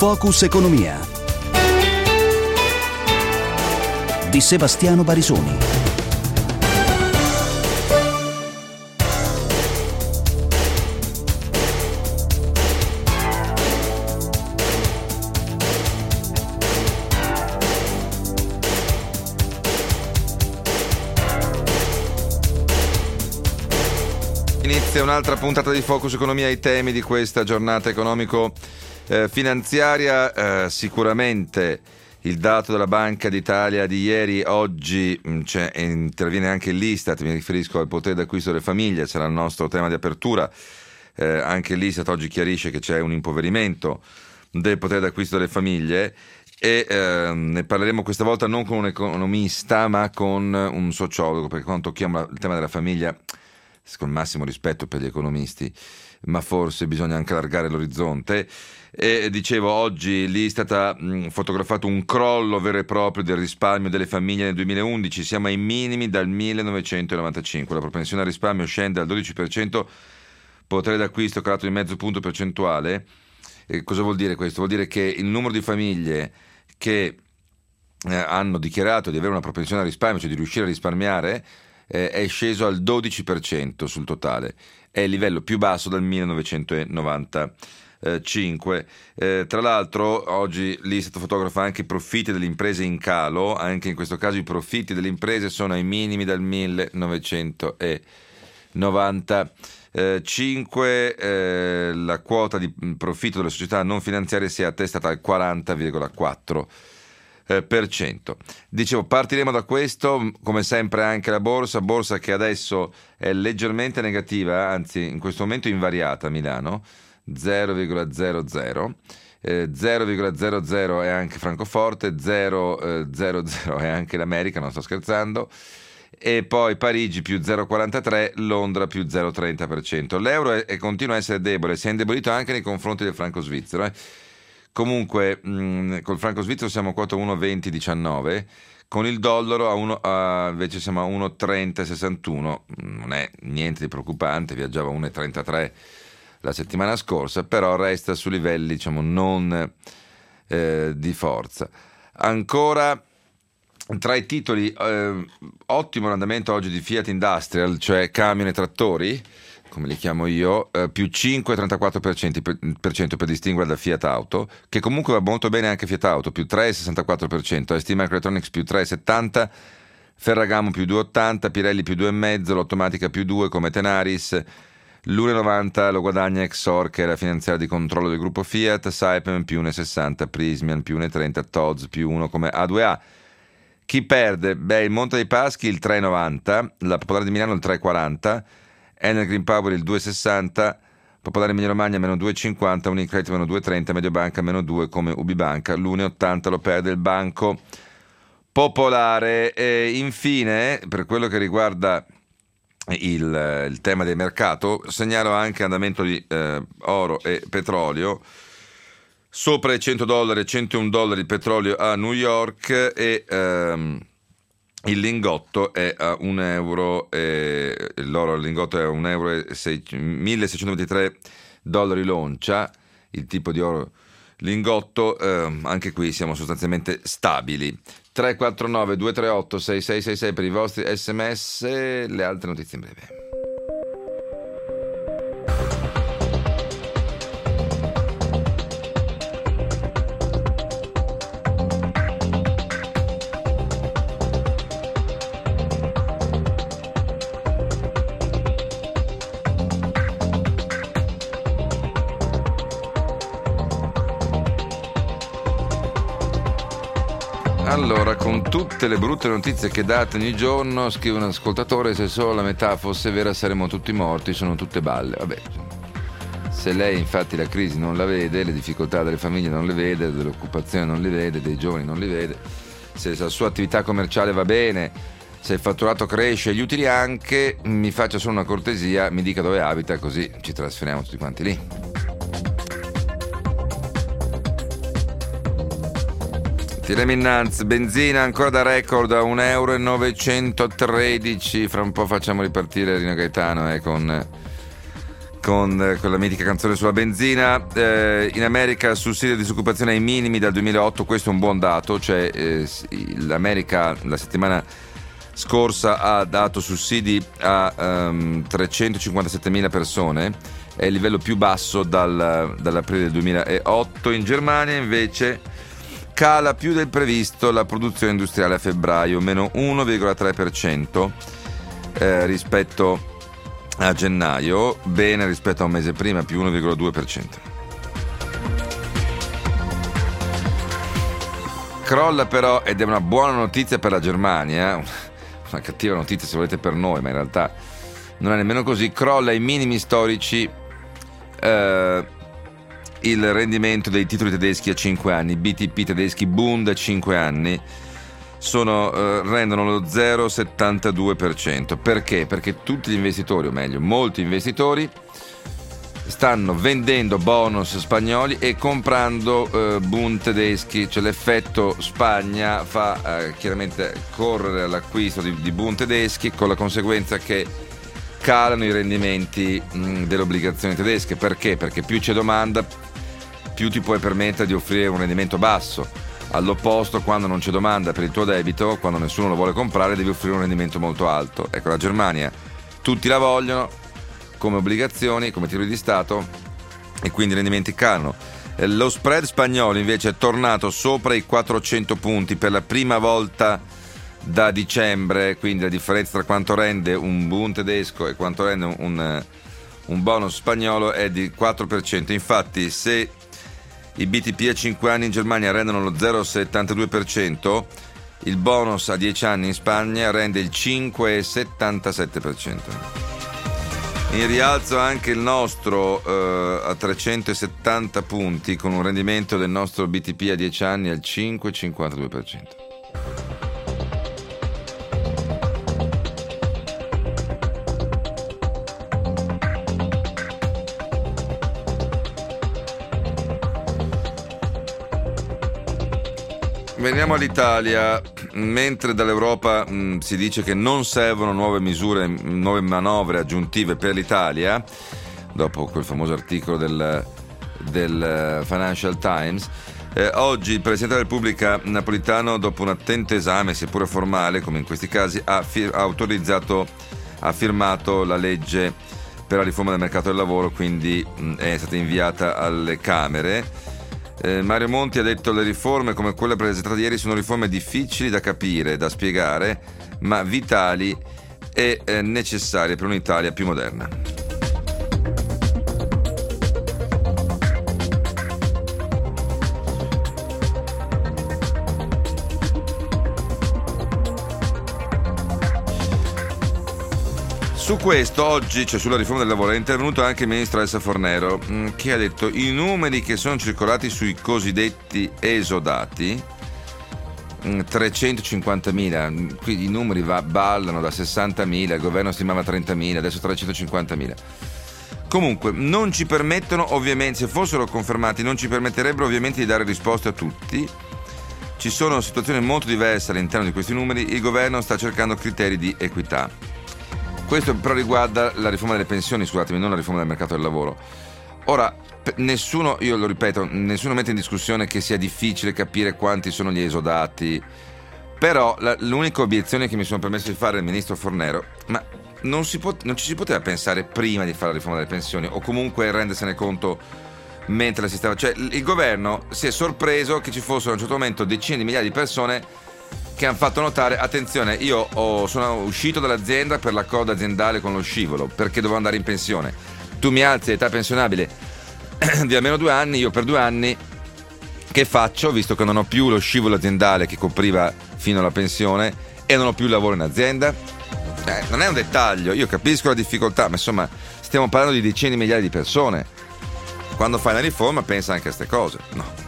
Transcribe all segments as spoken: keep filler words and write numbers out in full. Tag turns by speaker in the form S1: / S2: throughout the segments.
S1: Focus Economia di Sebastiano Barisoni.
S2: Inizia un'altra puntata di Focus Economia. I temi di questa giornata economico-finanziaria, eh, eh, sicuramente il dato della Banca d'Italia di ieri. Oggi mh, c'è, interviene anche l'Istat, mi riferisco al potere d'acquisto delle famiglie, sarà il nostro tema di apertura. Eh, anche l'Istat oggi chiarisce che c'è un impoverimento del potere d'acquisto delle famiglie e eh, ne parleremo questa volta non con un economista ma con un sociologo, perché quando tocchiamo il tema della famiglia, con il massimo rispetto per gli economisti, ma forse bisogna anche allargare l'orizzonte. E dicevo, oggi l'Istat ha mh, fotografato un crollo vero e proprio del risparmio delle famiglie nel duemilaundici. Siamo ai minimi dal millenovecentonovantacinque. La propensione al risparmio scende al dodici per cento, potere d'acquisto calato di mezzo punto percentuale. E cosa vuol dire questo? Vuol dire che il numero di famiglie che eh, hanno dichiarato di avere una propensione al risparmio, cioè di riuscire a risparmiare, è sceso al dodici per cento sul totale, è il livello più basso dal millenovecentonovantacinque. Eh, tra l'altro oggi l'Istat fotografa anche i profitti delle imprese in calo, anche in questo caso i profitti delle imprese sono ai minimi dal millenovecentonovantacinque, eh, la quota di profitto delle società non finanziarie si è attestata al quaranta virgola quattro per cento. Dicevo, partiremo da questo, come sempre anche la borsa, borsa che adesso è leggermente negativa, anzi in questo momento invariata a Milano, zero virgola zero zero, eh, zero virgola zero zero è anche Francoforte, zero virgola zero zero è anche l'America, non sto scherzando, e poi Parigi più zero virgola quarantatré, Londra più zero virgola trenta per cento. L'euro è, è, continua a essere debole, si è indebolito anche nei confronti del franco svizzero, eh. Comunque mh, col franco svizzero siamo a quota uno virgola venti diciannove, con il dollaro a uno, a, invece siamo a uno virgola trenta sessantuno, non è niente di preoccupante, viaggiava a uno virgola trentatré la settimana scorsa, però resta su livelli, diciamo, non eh, di forza. Ancora tra i titoli, eh, ottimo l'andamento oggi di Fiat Industrial, cioè camion e trattori, come li chiamo io, eh, più cinque virgola trentaquattro per cento per, per, cento per distinguere da Fiat Auto, che comunque va molto bene anche Fiat Auto, più tre virgola sessantaquattro per cento, S T Microelectronics più tre virgola settanta per cento, Ferragamo più due virgola ottanta per cento, Pirelli più due virgola cinque per cento, l'Automatica più due per cento come Tenaris, l'uno virgola novanta lo guadagna Exor, che è la finanziaria di controllo del gruppo Fiat, Saipem più uno virgola sessanta, Prysmian più uno virgola trenta, Tod's più uno come A due A. Chi perde? Beh, il Monte dei Paschi il tre virgola novanta, la Popolare di Milano il tre virgola quaranta, Enel Green Power il due virgola sessanta, Popolare Emilia Romagna meno due virgola cinquanta, Unicredit meno due virgola trenta, Mediobanca meno due come Ubibanca, l'uno virgola ottanta lo perde il Banco Popolare. E infine, per quello che riguarda il, il tema del mercato, segnalo anche andamento di eh, oro e petrolio, sopra i cento dollari, centouno dollari il petrolio a New York e ehm, il lingotto è a un euro, e l'oro al lingotto è a un euro e milleseicentoventitré dollari l'oncia, il tipo di oro lingotto, eh, anche qui siamo sostanzialmente stabili. tre quattro nove due tre otto sei sei sei sei per i vostri sms, le altre notizie in breve. Allora, con tutte le brutte notizie che date ogni giorno, scrive un ascoltatore, se solo la metà fosse vera saremmo tutti morti, sono tutte balle. Vabbè, se lei infatti la crisi non la vede, le difficoltà delle famiglie non le vede, dell'occupazione non le vede, dei giovani non li vede, se la sua attività commerciale va bene, se il fatturato cresce, gli utili anche, mi faccia solo una cortesia, mi dica dove abita, così ci trasferiamo tutti quanti lì. Tirem innanzi, benzina ancora da record a un euro e novecentotredici, fra un po' facciamo ripartire Rino Gaetano eh, con con eh, quella mitica canzone sulla benzina. Eh, in America il sussidio di disoccupazione è ai minimi dal duemilaotto, questo è un buon dato, cioè eh, l'America la settimana scorsa ha dato sussidi a um, trecentocinquantasettemila persone, è il livello più basso dal, dall'aprile del duemilaotto. In Germania invece cala più del previsto la produzione industriale a febbraio, meno uno virgola tre per cento eh, rispetto a gennaio, bene rispetto a un mese prima, più uno virgola due per cento. Crolla però, ed è una buona notizia per la Germania, una cattiva notizia se volete per noi, ma in realtà non è nemmeno così, crolla ai minimi storici eh, il rendimento dei titoli tedeschi a cinque anni, B T P tedeschi Bund a cinque anni, sono, eh, rendono lo zero virgola settantadue per cento. Perché? Perché tutti gli investitori, o meglio, molti investitori, stanno vendendo bonus spagnoli e comprando eh, Bund tedeschi, cioè l'effetto Spagna fa eh, chiaramente correre all'acquisto di, di Bund tedeschi, con la conseguenza che calano i rendimenti mh, delle obbligazioni tedesche. Perché? Perché più c'è domanda, più ti puoi permettere di offrire un rendimento basso. All'opposto, quando non c'è domanda per il tuo debito, quando nessuno lo vuole comprare, devi offrire un rendimento molto alto. Ecco, la Germania tutti la vogliono come obbligazioni, come titoli di Stato, e quindi i rendimenti calano. Lo spread spagnolo invece è tornato sopra i quattrocento punti per la prima volta da dicembre, quindi la differenza tra quanto rende un Bund tedesco e quanto rende un, un bonus spagnolo è di quattro per cento. Infatti, se i B T P a cinque anni in Germania rendono lo zero virgola settantadue per cento, il bonus a dieci anni in Spagna rende il cinque virgola settantasette per cento. In rialzo anche il nostro eh, a trecentosettanta punti, con un rendimento del nostro B T P a dieci anni al cinque virgola cinquantadue per cento. Veniamo all'Italia. Mentre dall'Europa mh, si dice che non servono nuove misure, nuove manovre aggiuntive per l'Italia, dopo quel famoso articolo del, del Financial Times, eh, oggi il Presidente della Repubblica Napolitano, dopo un attento esame, seppure formale, come in questi casi, ha, fir- ha autorizzato, ha firmato la legge per la riforma del mercato del lavoro, quindi mh, è stata inviata alle Camere. Eh, Mario Monti ha detto: le riforme come quella presentata ieri sono riforme difficili da capire, da spiegare, ma vitali e eh, necessarie per un'Italia più moderna. Su questo oggi, cioè sulla riforma del lavoro, è intervenuto anche il ministro Elsa Fornero, mh, che ha detto: i numeri che sono circolati sui cosiddetti esodati, mh, trecentocinquantamila, qui i numeri va, ballano da sessantamila, il governo stimava trentamila, adesso trecentocinquantamila. Comunque non ci permettono, ovviamente, se fossero confermati, non ci permetterebbero ovviamente di dare risposte a tutti. Ci sono situazioni molto diverse all'interno di questi numeri, il governo sta cercando criteri di equità. Questo però riguarda la riforma delle pensioni, scusatemi, non la riforma del mercato del lavoro. Ora, nessuno, io lo ripeto, nessuno mette in discussione che sia difficile capire quanti sono gli esodati, però la, l'unica obiezione che mi sono permesso di fare al ministro Fornero: ma non, si pot, non ci si poteva pensare prima di fare la riforma delle pensioni, o comunque rendersene conto mentre la si stava... Cioè, il governo si è sorpreso che ci fossero a un certo momento decine di migliaia di persone che hanno fatto notare: attenzione, io ho, sono uscito dall'azienda per l'accordo aziendale con lo scivolo, perché dovevo andare in pensione. Tu mi alzi l'età pensionabile di almeno due anni, io per due anni che faccio, visto che non ho più lo scivolo aziendale che copriva fino alla pensione e non ho più lavoro in azienda? Eh, non è un dettaglio, io capisco la difficoltà, ma insomma stiamo parlando di decine di migliaia di persone. Quando fai una riforma pensa anche a queste cose, no?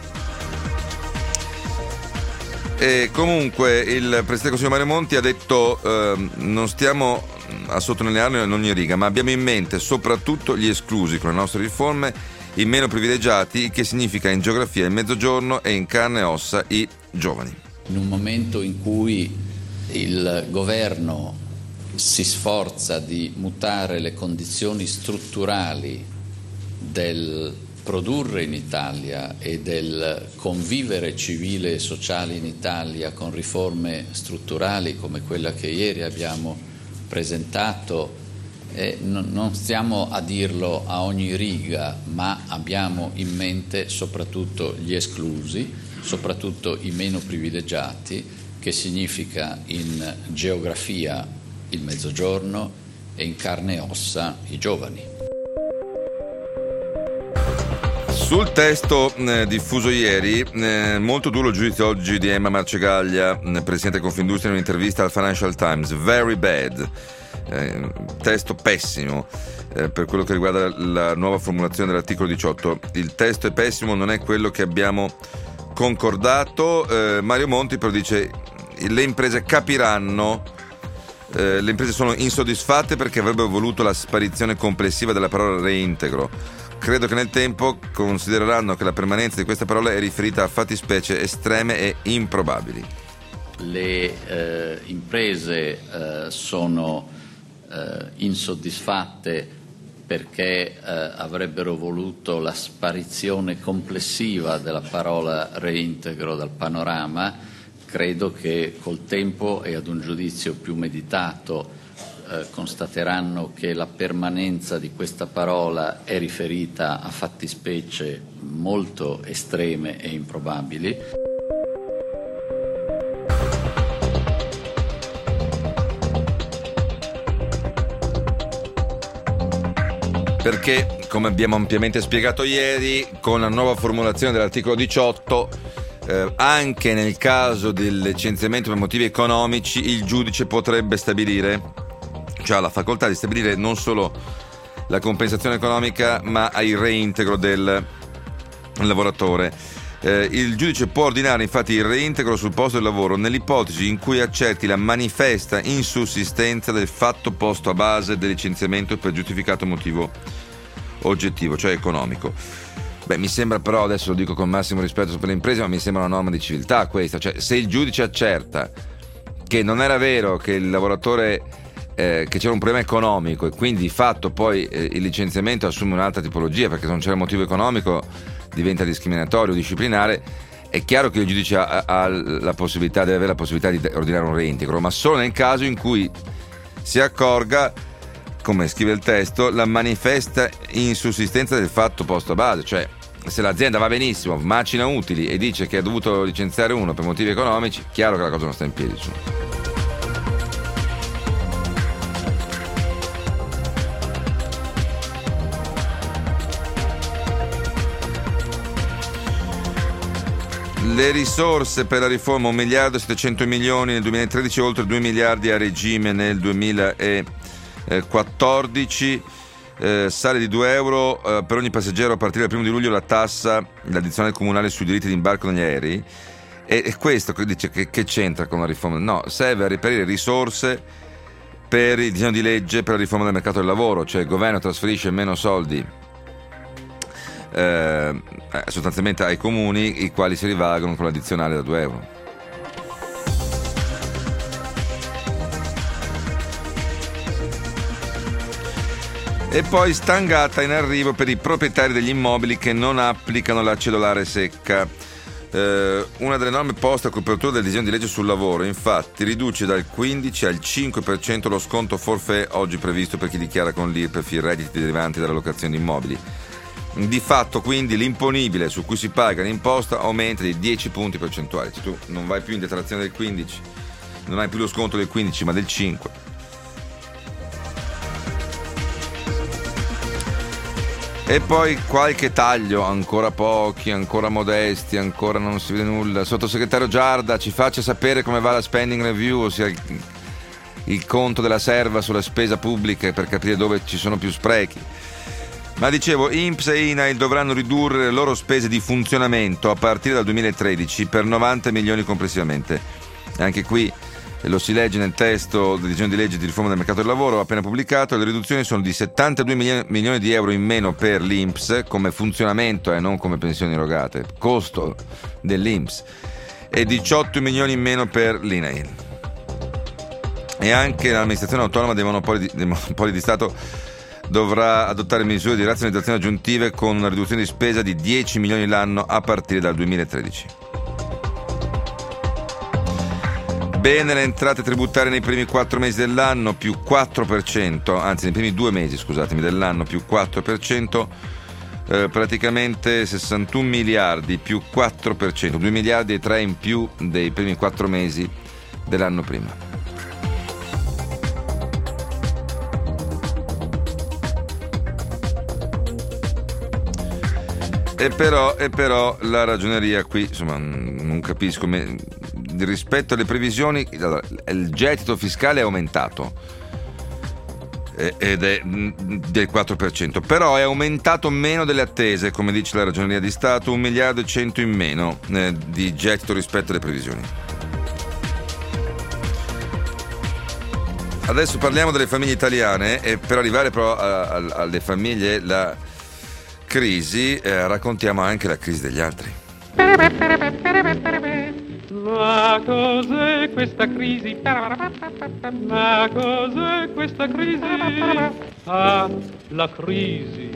S2: E comunque il Presidente del Consiglio Mario Monti ha detto: eh, non stiamo a sottolinearlo in ogni riga, ma abbiamo in mente soprattutto gli esclusi con le nostre riforme, i meno privilegiati, che significa in geografia il Mezzogiorno e in carne e ossa i giovani.
S3: In un momento in cui il governo si sforza di mutare le condizioni strutturali del produrre in Italia e del convivere civile e sociale in Italia con riforme strutturali come quella che ieri abbiamo presentato, eh, non, non stiamo a dirlo a ogni riga, ma abbiamo in mente soprattutto gli esclusi, soprattutto i meno privilegiati, che significa in geografia il Mezzogiorno e in carne e ossa i giovani.
S2: Sul testo eh, diffuso ieri, eh, molto duro il giudizio oggi di Emma Marcegaglia, eh, presidente Confindustria, in un'intervista al Financial Times. Very bad. Eh, testo pessimo eh, per quello che riguarda la nuova formulazione dell'articolo diciotto. Il testo è pessimo, non è quello che abbiamo concordato. Eh, Mario Monti però dice: le imprese capiranno, eh, le imprese sono insoddisfatte perché avrebbero voluto la sparizione complessiva della parola reintegro. Credo che nel tempo considereranno che la permanenza di questa parola è riferita a fattispecie estreme e improbabili.
S3: Le eh, imprese eh, sono eh, insoddisfatte perché eh, avrebbero voluto la sparizione complessiva della parola reintegro dal panorama. Credo che col tempo e ad un giudizio più meditato Eh, constateranno che la permanenza di questa parola è riferita a fattispecie molto estreme e improbabili.
S2: Perché, come abbiamo ampiamente spiegato ieri, con la nuova formulazione dell'articolo diciotto, eh, anche nel caso del licenziamento per motivi economici, il giudice potrebbe stabilire, cioè ha la facoltà di stabilire non solo la compensazione economica, ma il reintegro del lavoratore. Eh, il giudice può ordinare infatti il reintegro sul posto del lavoro nell'ipotesi in cui accerti la manifesta insussistenza del fatto posto a base del licenziamento per giustificato motivo oggettivo, cioè economico. Beh, mi sembra però, adesso lo dico con massimo rispetto per le imprese, ma mi sembra una norma di civiltà questa. Cioè, se il giudice accerta che non era vero che il lavoratore Eh, che c'era un problema economico e quindi di fatto poi eh, il licenziamento assume un'altra tipologia, perché se non c'era motivo economico diventa discriminatorio, disciplinare, è chiaro che il giudice ha, ha la possibilità, deve avere la possibilità di ordinare un reintegro, ma solo nel caso in cui si accorga, come scrive il testo, la manifesta insussistenza del fatto posto a base. Cioè, se l'azienda va benissimo, macina utili e dice che ha dovuto licenziare uno per motivi economici, chiaro che la cosa non sta in piedi. Su. Le risorse per la riforma un miliardo e settecento milioni nel duemilatredici, oltre due miliardi a regime nel duemilaquattordici. Eh, sale di due euro eh, per ogni passeggero a partire dal primo di luglio la tassa, l'addizionale comunale sui diritti di imbarco negli aerei. E, e questo dice che, che c'entra con la riforma? No, serve a reperire risorse per il disegno di legge per la riforma del mercato del lavoro, cioè il governo trasferisce meno soldi Eh, sostanzialmente ai comuni, i quali si rivalgono con l'addizionale da due euro. E poi stangata in arrivo per i proprietari degli immobili che non applicano la cedolare secca. Eh, una delle norme poste a copertura del disegno di legge sul lavoro, infatti, riduce dal quindici al cinque per cento lo sconto forfait oggi previsto per chi dichiara con l'I R P E F i redditi derivanti dalla locazione di immobili. Di fatto, quindi, l'imponibile su cui si paga l'imposta aumenta di dieci punti percentuali. Cioè, tu non vai più in detrazione del quindici, non hai più lo sconto del quindici, ma del cinque. E poi qualche taglio, ancora pochi, ancora modesti, ancora non si vede nulla. Sottosegretario Giarda, ci faccia sapere come va la spending review, ossia il, il conto della serva sulla spesa pubblica, per capire dove ci sono più sprechi. Ma dicevo, I N P S e I N A I L dovranno ridurre le loro spese di funzionamento a partire dal duemilatredici per novanta milioni complessivamente. Anche qui lo si legge nel testo del disegno di legge di riforma del mercato del lavoro appena pubblicato. Le riduzioni sono di settantadue milioni di euro in meno per l'I N P S come funzionamento e eh, non come pensioni erogate, costo dell'I N P S, e diciotto milioni in meno per l'I N A I L. E anche l'amministrazione autonoma dei monopoli di, dei monopoli di Stato dovrà adottare misure di razionalizzazione aggiuntive con una riduzione di spesa di dieci milioni l'anno a partire dal duemilatredici. Bene le entrate tributarie nei primi quattro mesi dell'anno, più quattro per cento, anzi nei primi due mesi, scusatemi, dell'anno, più quattro per cento, eh, praticamente sessantuno miliardi, più quattro per cento, due miliardi e tre in più dei primi quattro mesi dell'anno prima. E però, e però la ragioneria qui, insomma, non capisco, me, rispetto alle previsioni, allora, il gettito fiscale è aumentato eh, ed è del quattro per cento, però è aumentato meno delle attese, come dice la ragioneria di Stato, un miliardo e cento in meno eh, di gettito rispetto alle previsioni. Adesso parliamo delle famiglie italiane e per arrivare però a, a, alle famiglie la crisi, eh, raccontiamo anche la crisi degli altri.
S4: Ma cos'è questa crisi? Ma cos'è questa crisi? Ah, la crisi.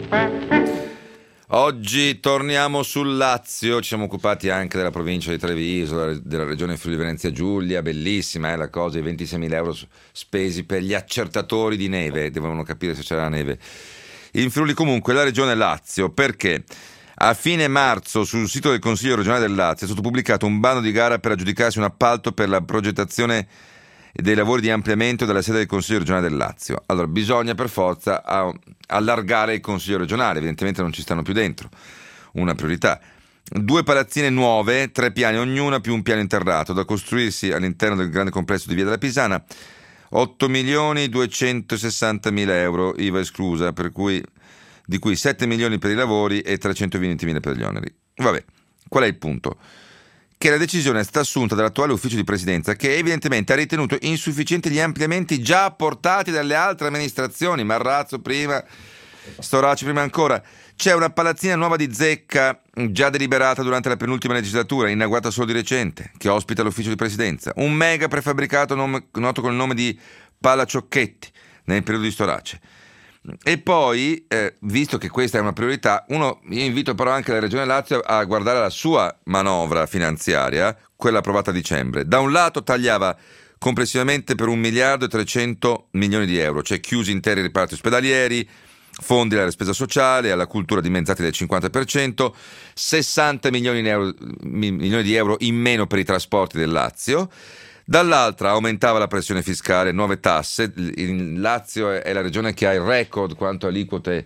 S2: Oggi torniamo sul Lazio, ci siamo occupati anche della provincia di Treviso, della regione Friuli Venezia Giulia, bellissima eh, la cosa, i ventiseimila euro spesi per gli accertatori di neve, dovevano capire se c'era la neve. In Friuli comunque la regione Lazio, perché a fine marzo sul sito del Consiglio regionale del Lazio è stato pubblicato un bando di gara per aggiudicarsi un appalto per la progettazione dei lavori di ampliamento della sede del Consiglio regionale del Lazio. Allora bisogna per forza allargare il Consiglio regionale, evidentemente non ci stanno più dentro, una priorità. Due palazzine nuove, tre piani ognuna più un piano interrato da costruirsi all'interno del grande complesso di Via della Pisana, otto milioni duecentosessantamila euro, I V A esclusa, per cui, di cui sette milioni per i lavori e trecentoventimila per gli oneri. Vabbè, qual è il punto? Che la decisione è stata assunta dall'attuale ufficio di presidenza, che evidentemente ha ritenuto insufficienti gli ampliamenti già apportati dalle altre amministrazioni, Marrazzo prima, Storaci prima ancora. C'è una palazzina nuova di zecca già deliberata durante la penultima legislatura, inaugurata solo di recente, che ospita l'ufficio di presidenza. Un mega prefabbricato nome, noto con il nome di Pala Ciocchetti, nel periodo di Storace. E poi, eh, visto che questa è una priorità, uno, io invito però anche la Regione Lazio a guardare la sua manovra finanziaria, quella approvata a dicembre. Da un lato tagliava complessivamente per un miliardo e trecento milioni di euro, cioè chiusi interi reparti ospedalieri, fondi alla spesa sociale, alla cultura dimezzati del cinquanta per cento, sessanta milioni di euro, milioni di euro in meno per i trasporti del Lazio. Dall'altra aumentava la pressione fiscale, nuove tasse. Il Lazio è la regione che ha il record quanto a aliquote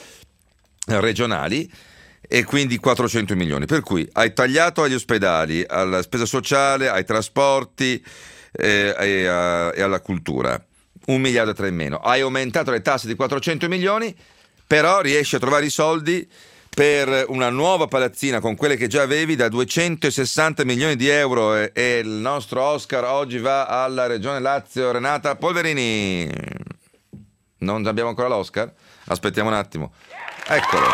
S2: regionali e quindi quattrocento milioni. Per cui hai tagliato agli ospedali, alla spesa sociale, ai trasporti eh, e, a, e alla cultura. Un miliardo e tre in meno. Hai aumentato le tasse di quattrocento milioni, però riesci a trovare i soldi per una nuova palazzina con quelle che già avevi da duecentosessanta milioni di euro e, e il nostro Oscar oggi va alla Regione Lazio. Renata Polverini. Non abbiamo ancora l'Oscar? Aspettiamo un attimo. Eccolo.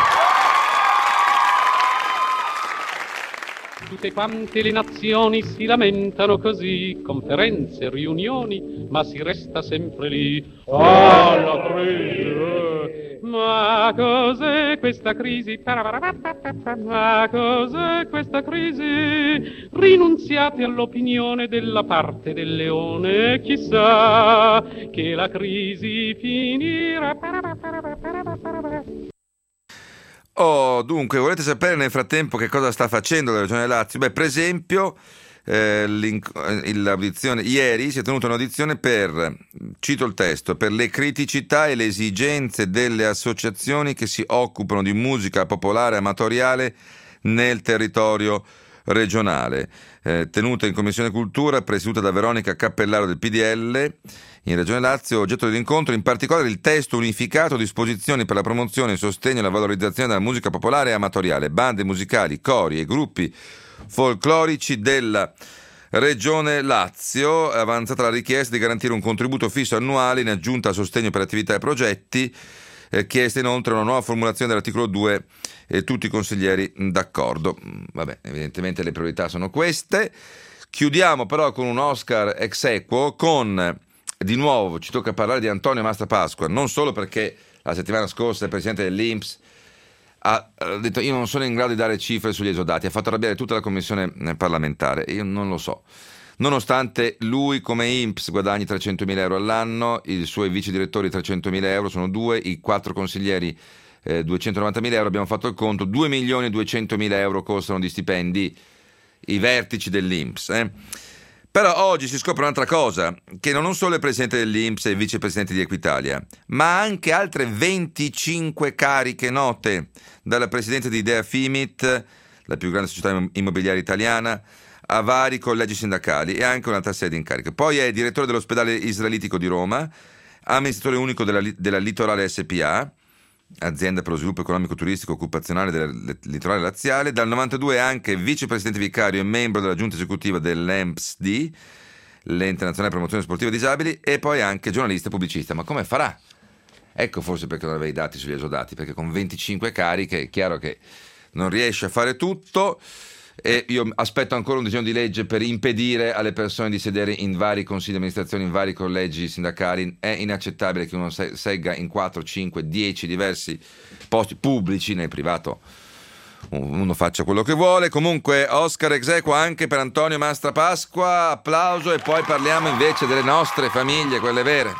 S4: Tutte quante le nazioni si lamentano così, conferenze, riunioni, ma si resta sempre lì. Ah, la crisi! Ma cos'è questa crisi? Ma cos'è questa crisi? Rinunziate all'opinione della parte del leone, chissà che la crisi finirà.
S2: Oh, dunque, volete sapere nel frattempo che cosa sta facendo la Regione Lazio? Beh, per esempio, eh, l'audizione, ieri si è tenuta un'audizione per, cito il testo, per le criticità e le esigenze delle associazioni che si occupano di musica popolare amatoriale nel territorio regionale. Eh, tenuta in Commissione Cultura, presieduta da Veronica Cappellaro del P D L, in Regione Lazio, oggetto dell'incontro in particolare il testo unificato disposizioni per la promozione, il sostegno e la valorizzazione della musica popolare e amatoriale, bande musicali, cori e gruppi folclorici della Regione Lazio. È avanzata la richiesta di garantire un contributo fisso annuale in aggiunta a sostegno per attività e progetti, eh, chiesta inoltre una nuova formulazione dell'articolo due e tutti i consiglieri d'accordo. Vabbè, evidentemente le priorità sono queste. Chiudiamo però con un Oscar ex equo con di nuovo ci tocca parlare di Antonio Mastrapasqua, non solo perché la settimana scorsa il presidente dell'I N P S ha detto io non sono in grado di dare cifre sugli esodati, ha fatto arrabbiare tutta la commissione parlamentare, io non lo so. Nonostante lui come I N P S guadagni trecentomila euro all'anno, i suoi vice direttori trecentomila euro, sono due, i quattro consiglieri eh, duecentonovantamila euro, abbiamo fatto il conto, due milioni duecentomila euro costano di stipendi i vertici dell'I N P S. Eh. Però oggi si scopre un'altra cosa, che non solo il presidente dell'I N P S e il vicepresidente di Equitalia, ma anche altre venticinque cariche note, dalla presidente di Idea Fimit, la più grande società immobiliare italiana, a vari collegi sindacali e anche un'altra serie di incariche. Poi è direttore dell'ospedale israelitico di Roma, amministratore unico della, della Litorale S P A, azienda per lo sviluppo economico turistico occupazionale del litorale laziale. Dal novantadue è anche vicepresidente vicario e membro della giunta esecutiva dell'E M S D, l'Ente Nazionale Promozione Sportiva Disabili, e poi anche giornalista e pubblicista. Ma come farà? Ecco forse perché non aveva i dati sugli esodati, perché con venticinque cariche è chiaro che non riesce a fare tutto. E io aspetto ancora un disegno di legge per impedire alle persone di sedere in vari consigli di amministrazione, in vari collegi sindacali. È inaccettabile che uno segga in quattro, cinque, dieci diversi posti pubblici. Nel privato uno faccia quello che vuole. Comunque Oscar exequo anche per Antonio Mastrapasqua, applauso, e poi parliamo invece delle nostre famiglie, quelle vere.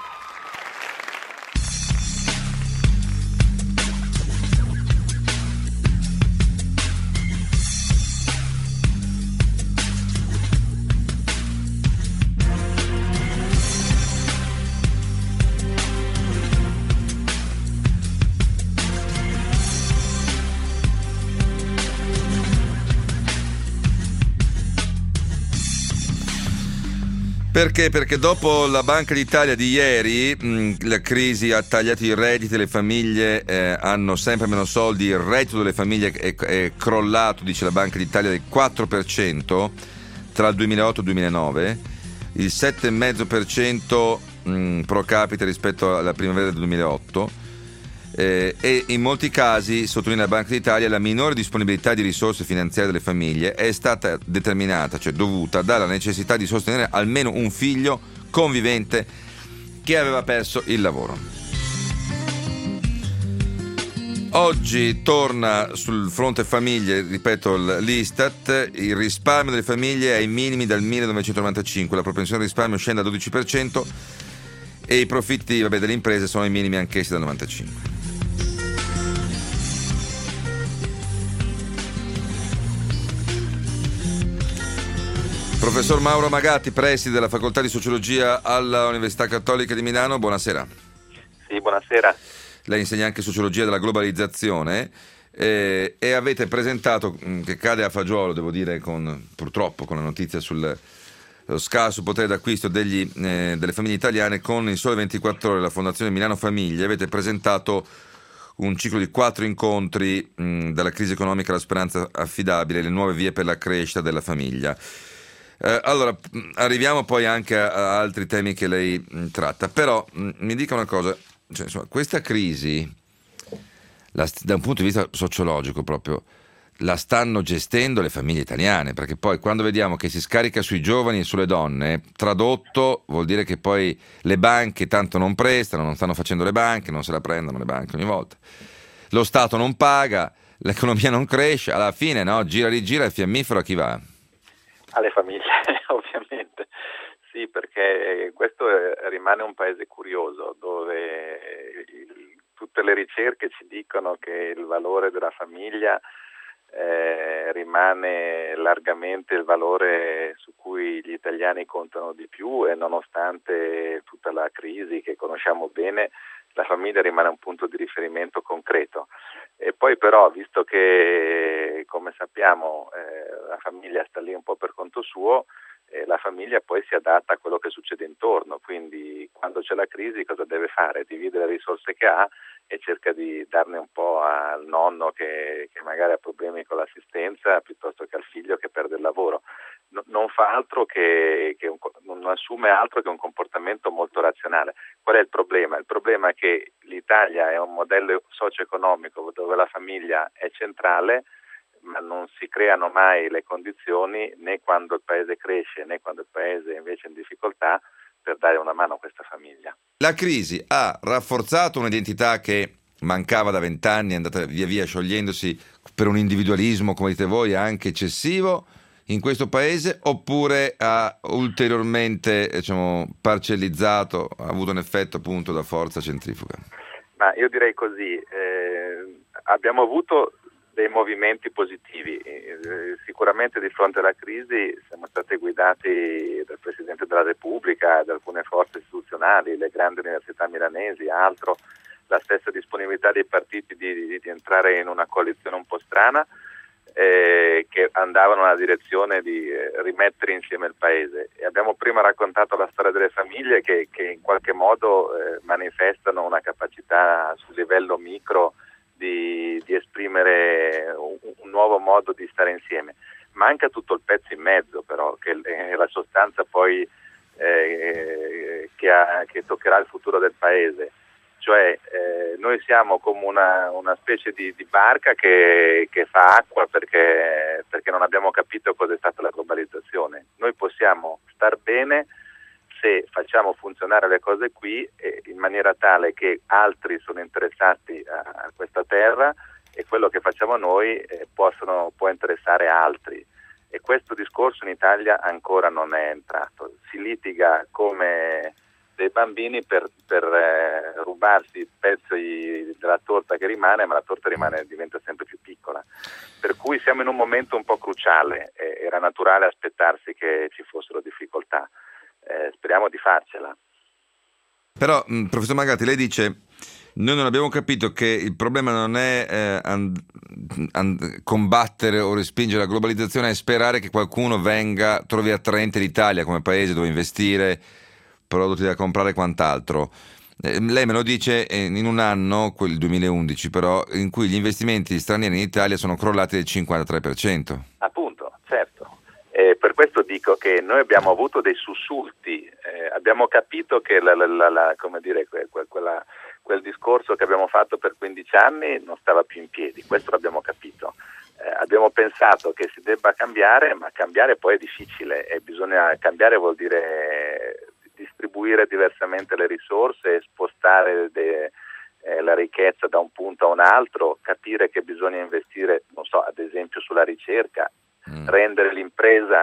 S2: Perché? Perché dopo la Banca d'Italia di ieri, mh, la crisi ha tagliato i redditi, le famiglie eh, hanno sempre meno soldi, il reddito delle famiglie è, è crollato, dice la Banca d'Italia, del quattro per cento tra il duemilaotto e il duemilanove, il sette virgola cinque per cento mh, pro capite rispetto alla primavera del duemilaotto, eh, e in molti casi, sottolinea la Banca d'Italia, la minore disponibilità di risorse finanziarie delle famiglie è stata determinata, cioè dovuta, dalla necessità di sostenere almeno un figlio convivente che aveva perso il lavoro. Oggi torna sul fronte famiglie, ripeto, l'Istat, il risparmio delle famiglie è ai minimi dal millenovecentonovantacinque, la propensione al risparmio scende al dodici per cento e i profitti vabbè, delle imprese sono ai minimi anch'essi dal novantacinque. Professor Mauro Magatti, preside della Facoltà di Sociologia alla Università Cattolica di Milano, buonasera.
S5: Sì, buonasera. Lei
S2: insegna anche Sociologia della globalizzazione eh, e avete presentato, mh, che cade a fagiolo, devo dire, con, purtroppo con la notizia sul lo scarso potere d'acquisto degli, eh, delle famiglie italiane, con il Sole ventiquattro Ore, la Fondazione Milano Famiglie, avete presentato un ciclo di quattro incontri mh, dalla crisi economica alla speranza affidabile, le nuove vie per la crescita della famiglia. Eh, allora, arriviamo poi anche a, a altri temi che lei mh, tratta, però mh, mi dica una cosa, cioè, insomma, questa crisi, la, da un punto di vista sociologico proprio, la stanno gestendo le famiglie italiane, perché poi quando vediamo che si scarica sui giovani e sulle donne, tradotto vuol dire che poi le banche tanto non prestano, non stanno facendo le banche, non se la prendono le banche ogni volta, lo Stato non paga, l'economia non cresce, alla fine no, gira rigira il fiammifero a chi va?
S5: Alle famiglie, ovviamente. Sì, perché questo rimane un paese curioso, dove il, tutte le ricerche ci dicono che il valore della famiglia eh, rimane largamente il valore su cui gli italiani contano di più, e nonostante tutta la crisi che conosciamo bene, la famiglia rimane un punto di riferimento concreto. E poi però, visto che, come sappiamo, eh, la famiglia sta lì un po' per conto suo, eh, la famiglia poi si adatta a quello che succede intorno, quindi quando c'è la crisi cosa deve fare? Divide le risorse che ha e cerca di darne un po' al nonno che, che magari ha problemi con l'assistenza, piuttosto che al figlio che perde il lavoro. No, non fa altro che, che un, non assume altro che un comportamento molto razionale. Qual è il problema? Il problema è che l'Italia è un modello socio-economico dove la famiglia è centrale, ma non si creano mai le condizioni, né quando il paese cresce né quando il paese invece è in difficoltà, per dare una mano a questa famiglia.
S2: La crisi ha rafforzato un'identità che mancava da vent'anni, è andata via via sciogliendosi per un individualismo, come dite voi, anche eccessivo in questo paese, oppure ha ulteriormente, diciamo, parcellizzato, ha avuto un effetto appunto da forza centrifuga?
S5: Ma io direi così, eh, abbiamo avuto dei movimenti positivi, eh, sicuramente di fronte alla crisi siamo stati guidati dal Presidente della Repubblica, da alcune forze istituzionali, le grandi università milanesi, altro, la stessa disponibilità dei partiti di, di entrare in una coalizione un po' strana, eh, che andavano nella direzione di eh, rimettere insieme il paese. E abbiamo prima raccontato la storia delle famiglie che, che in qualche modo eh, manifestano una capacità sul livello micro Di, di esprimere un, un nuovo modo di stare insieme. Manca tutto il pezzo in mezzo, però, che è la sostanza poi eh, che, ha, che toccherà il futuro del paese. Cioè eh, noi siamo come una, una specie di, di barca che, che fa acqua perché, perché non abbiamo capito cosa è stata la globalizzazione. Noi possiamo star bene se facciamo funzionare le cose qui eh, in maniera tale che altri sono interessati a, a questa terra e quello che facciamo noi eh, possono, può interessare altri. E questo discorso in Italia ancora non è entrato. Si litiga come dei bambini per, per eh, rubarsi pezzi della torta che rimane, ma la torta rimane, diventa sempre più piccola. Per cui siamo in un momento un po' cruciale, eh, era naturale aspettarsi che ci fossero difficoltà. Eh, speriamo di farcela.
S2: Però, mh, professor Malgatti, lei dice: noi non abbiamo capito che il problema non è eh, and- and- combattere o respingere la globalizzazione, è sperare che qualcuno venga, trovi attraente l'Italia come paese dove investire, prodotti da comprare e quant'altro. Eh, lei me lo dice eh, in un anno, quel duemilaundici però, in cui gli investimenti stranieri in Italia sono crollati del cinquantatré per cento.
S5: Appunto, certo. Eh, per questo dico che noi abbiamo avuto dei sussulti, eh, abbiamo capito che la, la, la, la, come dire, que, que, quella, quel discorso che abbiamo fatto per quindici anni non stava più in piedi, questo l'abbiamo capito. Eh, abbiamo pensato che si debba cambiare, ma cambiare poi è difficile e bisogna cambiare, vuol dire distribuire diversamente le risorse e spostare de, eh, la ricchezza da un punto a un altro, capire che bisogna investire, non so, ad esempio sulla ricerca, rendere l'impresa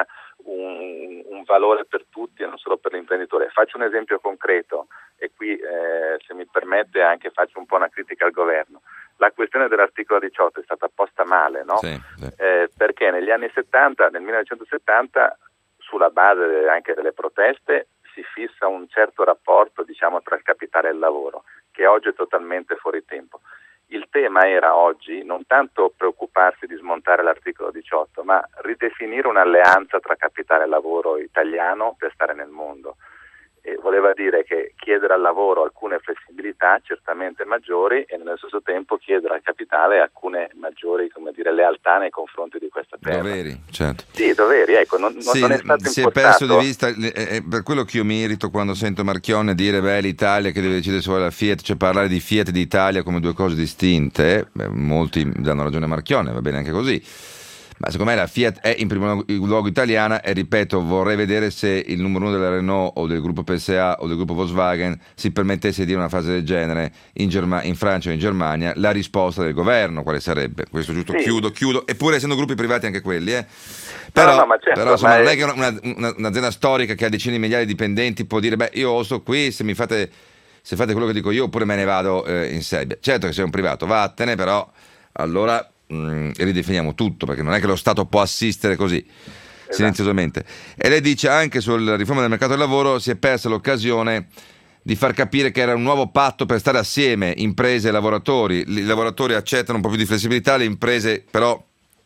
S5: un, un valore per tutti e non solo per l'imprenditore. Faccio un esempio concreto e qui eh, se mi permette anche faccio un po' una critica al governo. La questione dell'articolo diciotto è stata posta male, no?
S2: Sì, sì.
S5: Eh, perché negli anni settanta, nel millenovecentosettanta, sulla base anche delle proteste, si fissa un certo rapporto, diciamo, tra il capitale e il lavoro, che oggi è totalmente fuori tempo. Il tema era oggi non tanto preoccuparsi di smontare l'articolo diciotto, ma ridefinire un'alleanza tra capitale e lavoro italiano per stare nel mondo. E voleva dire che chiedere al lavoro alcune flessibilità certamente maggiori e nello stesso tempo chiedere al capitale alcune maggiori, come dire, lealtà nei confronti di questa terra.
S2: Doveri, certo.
S5: Sì, doveri, ecco, non,
S2: sì,
S5: non è stato
S2: si
S5: impostato.
S2: è perso di vista, è per quello che io mi irrito quando sento Marchionne dire beh l'Italia che deve decidere se vuole la Fiat, cioè parlare di Fiat e di Italia come due cose distinte. Beh, molti danno ragione a Marchionne, va bene anche così. Ma secondo me la Fiat è in primo luogo italiana e ripeto, vorrei vedere se il numero uno della Renault o del gruppo P S A o del gruppo Volkswagen si permettesse di dire una frase del genere in, Germa- in Francia o in Germania, la risposta del governo quale sarebbe? Questo giusto, sì. chiudo, chiudo, eppure essendo gruppi privati anche quelli, eh. Però, no, no, ma certo, però insomma, ma non è che una, una, un'azienda storica che ha decine di migliaia di dipendenti può dire beh io sto qui, se mi fate, se fate quello che dico io oppure me ne vado eh, in Serbia. Certo che sei un privato, vattene, però allora Mm, ridefiniamo tutto, perché non è che lo Stato può assistere così esatto. silenziosamente. E lei dice anche sulla riforma del mercato del lavoro si è persa l'occasione di far capire che era un nuovo patto per stare assieme imprese e lavoratori. I lavoratori accettano un po' più di flessibilità, le imprese però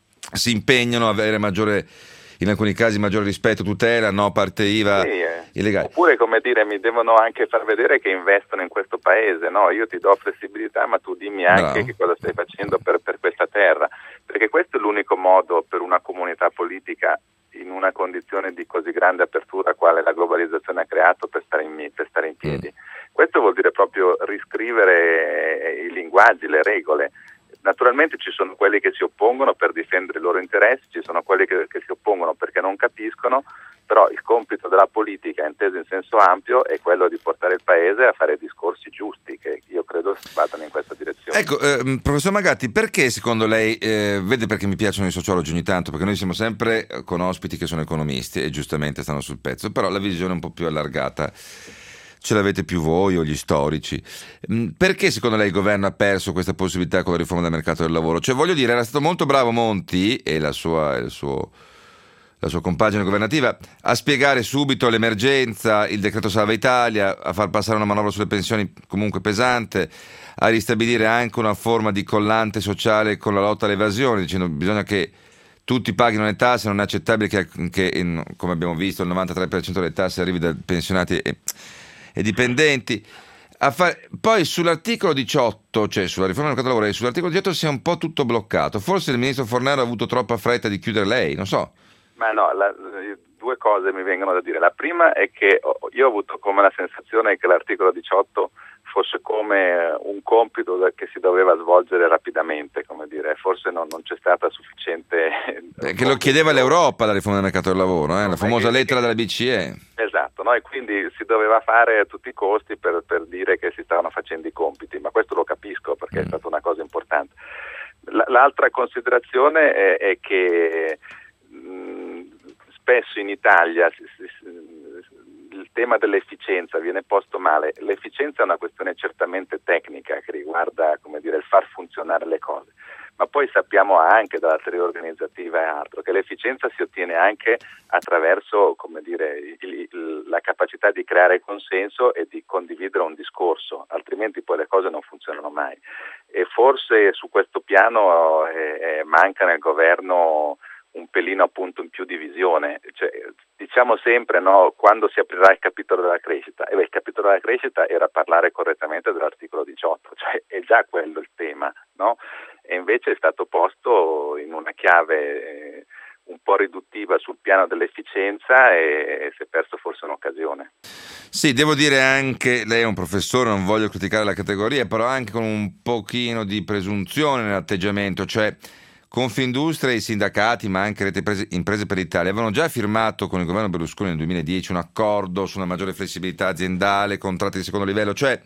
S2: si impegnano a avere maggiore, in alcuni casi maggiore rispetto, tutela, no parte I V A,
S5: sì, eh.
S2: illegale.
S5: Oppure, come dire, mi devono anche far vedere che investono in questo paese, no? Io ti do flessibilità, ma tu dimmi anche Bravo. Che cosa stai facendo per, per questa terra, perché questo è l'unico modo per una comunità politica in una condizione di così grande apertura quale la globalizzazione ha creato per stare in, per stare in piedi. Mm. Questo vuol dire proprio riscrivere i linguaggi, le regole. Naturalmente ci sono quelli che si oppongono per difendere i loro interessi, ci sono quelli che, che si oppongono perché non capiscono, però il compito della politica, inteso in senso ampio, è quello di portare il Paese a fare discorsi giusti, che io credo vadano in questa direzione.
S2: Ecco, eh, professor Magatti, perché secondo lei, eh, vede perché mi piacciono i sociologi ogni tanto, perché noi siamo sempre con ospiti che sono economisti e giustamente stanno sul pezzo, però la visione è un po' più allargata. Ce l'avete più voi o gli storici? Perché secondo lei il governo ha perso questa possibilità con la riforma del mercato del lavoro? Cioè, voglio dire, era stato molto bravo Monti e la sua, il suo, la sua compagine governativa a spiegare subito l'emergenza, il decreto Salva Italia, a far passare una manovra sulle pensioni comunque pesante, a ristabilire anche una forma di collante sociale con la lotta all'evasione, dicendo che bisogna che tutti paghino le tasse, non è accettabile che, che in, come abbiamo visto, il novantatré per cento delle tasse arrivi da pensionati e e dipendenti. A fare... Poi sull'articolo diciotto, cioè sulla riforma del mercato del lavoro, e sull'articolo diciotto si è un po' tutto bloccato. Forse il ministro Fornero ha avuto troppa fretta di chiudere lei, non so.
S5: Ma no, la, due cose mi vengono da dire. La prima è che io ho avuto come la sensazione che l'articolo diciotto fosse come un compito che si doveva svolgere rapidamente, come dire, forse non, non c'è stata sufficiente...
S2: Eh, che lo chiedeva l'Europa la riforma del mercato del lavoro, eh? La famosa lettera della B C E.
S5: Esatto, no? E quindi si doveva fare a tutti i costi per, per dire che si stavano facendo i compiti, ma questo lo capisco perché mm. è stata una cosa importante. L- l'altra considerazione è, è che mh, spesso in Italia si, si, si, il tema dell'efficienza viene posto male. L'efficienza è una questione certamente tecnica che riguarda, come dire, il far funzionare le cose, ma poi sappiamo anche dalla teoria organizzativa e altro che l'efficienza si ottiene anche attraverso, come dire, il, il, la capacità di creare consenso e di condividere un discorso, altrimenti poi le cose non funzionano mai. E forse su questo piano eh, manca nel governo un pelino appunto in più di visione. Cioè, diciamo sempre, no, quando si aprirà il capitolo della crescita, e beh, il capitolo della crescita era parlare correttamente dell'articolo diciotto, cioè è già quello il tema, no? E invece è stato posto in una chiave eh, un po' riduttiva sul piano dell'efficienza e, e si è perso forse un'occasione.
S2: Sì, devo dire anche, lei è un professore, non voglio criticare la categoria, però anche con un pochino di presunzione nell'atteggiamento, cioè Confindustria e i sindacati, ma anche Rete Imprese per l'Italia, avevano già firmato con il governo Berlusconi nel duemiladieci un accordo su una maggiore flessibilità aziendale, contratti di secondo livello, cioè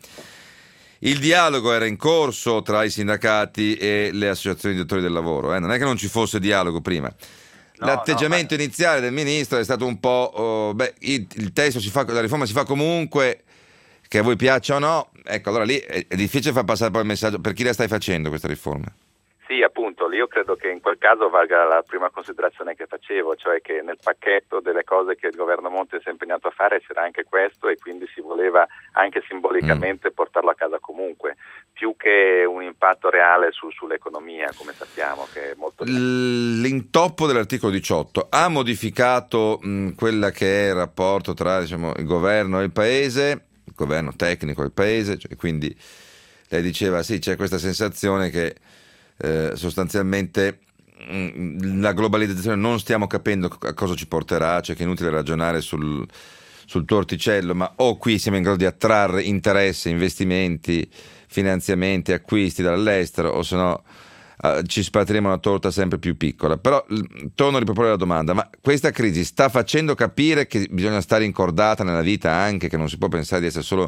S2: il dialogo era in corso tra i sindacati e le associazioni di datori del lavoro, eh? Non è che non ci fosse dialogo prima. No, L'atteggiamento no, ma... iniziale del ministro è stato un po', oh, beh, il, il testo si fa, la riforma si fa comunque, che a voi piaccia o no, ecco, allora lì è, è difficile far passare poi il messaggio. Per chi la stai facendo questa riforma?
S5: Sì, appunto, io credo che in quel caso valga la prima considerazione che facevo, cioè che nel pacchetto delle cose che il governo Monti si è impegnato a fare c'era anche questo e quindi si voleva anche simbolicamente mm. portarlo a casa comunque, più che un impatto reale su, sull'economia, come sappiamo, che è molto...
S2: L'intoppo dell'articolo diciotto ha modificato mh, quella che è il rapporto tra, diciamo, il governo e il paese, il governo tecnico e il paese, cioè, quindi lei diceva sì, c'è questa sensazione che Eh, sostanzialmente mh, la globalizzazione non stiamo capendo a cosa ci porterà, cioè che è inutile ragionare sul, sul tuo orticello, ma o qui siamo in grado di attrarre interesse, investimenti, finanziamenti, acquisti dall'estero, o se no eh, ci spatriamo una torta sempre più piccola. Però torno a riproporre la domanda: ma questa crisi sta facendo capire che bisogna stare incordata nella vita, anche che non si può pensare di essere solo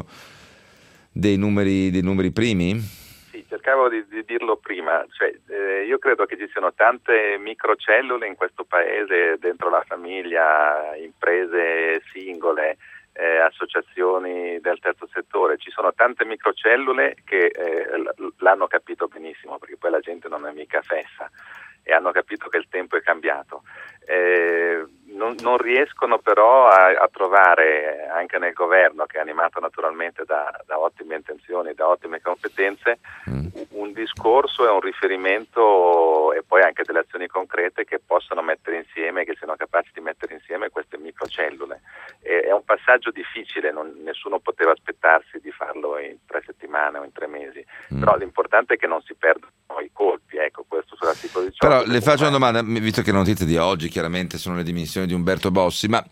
S2: dei numeri, dei numeri primi?
S5: Cercavo di, di dirlo prima, cioè, eh, io credo che ci siano tante microcellule in questo paese, dentro la famiglia, imprese singole, eh, associazioni del terzo settore, ci sono tante microcellule che eh, l'hanno capito benissimo, perché poi la gente non è mica fessa, e hanno capito che il tempo è cambiato. Eh, non, non riescono però a, a trovare, anche nel governo, che è animato naturalmente da, da ottime intenzioni, da ottime competenze, mm. un discorso e un riferimento e poi anche delle azioni concrete che possano mettere insieme, che siano capaci di mettere insieme queste microcellule. E, è un passaggio difficile, non, nessuno poteva aspettarsi di farlo in tre settimane o in tre mesi, mm. però l'importante è che non si perdano i colpi, ecco, questo sull'articolo diciotto.
S2: Però le faccio una domanda, visto che le notizie di oggi chiaramente sono le dimissioni di Umberto Bossi, ma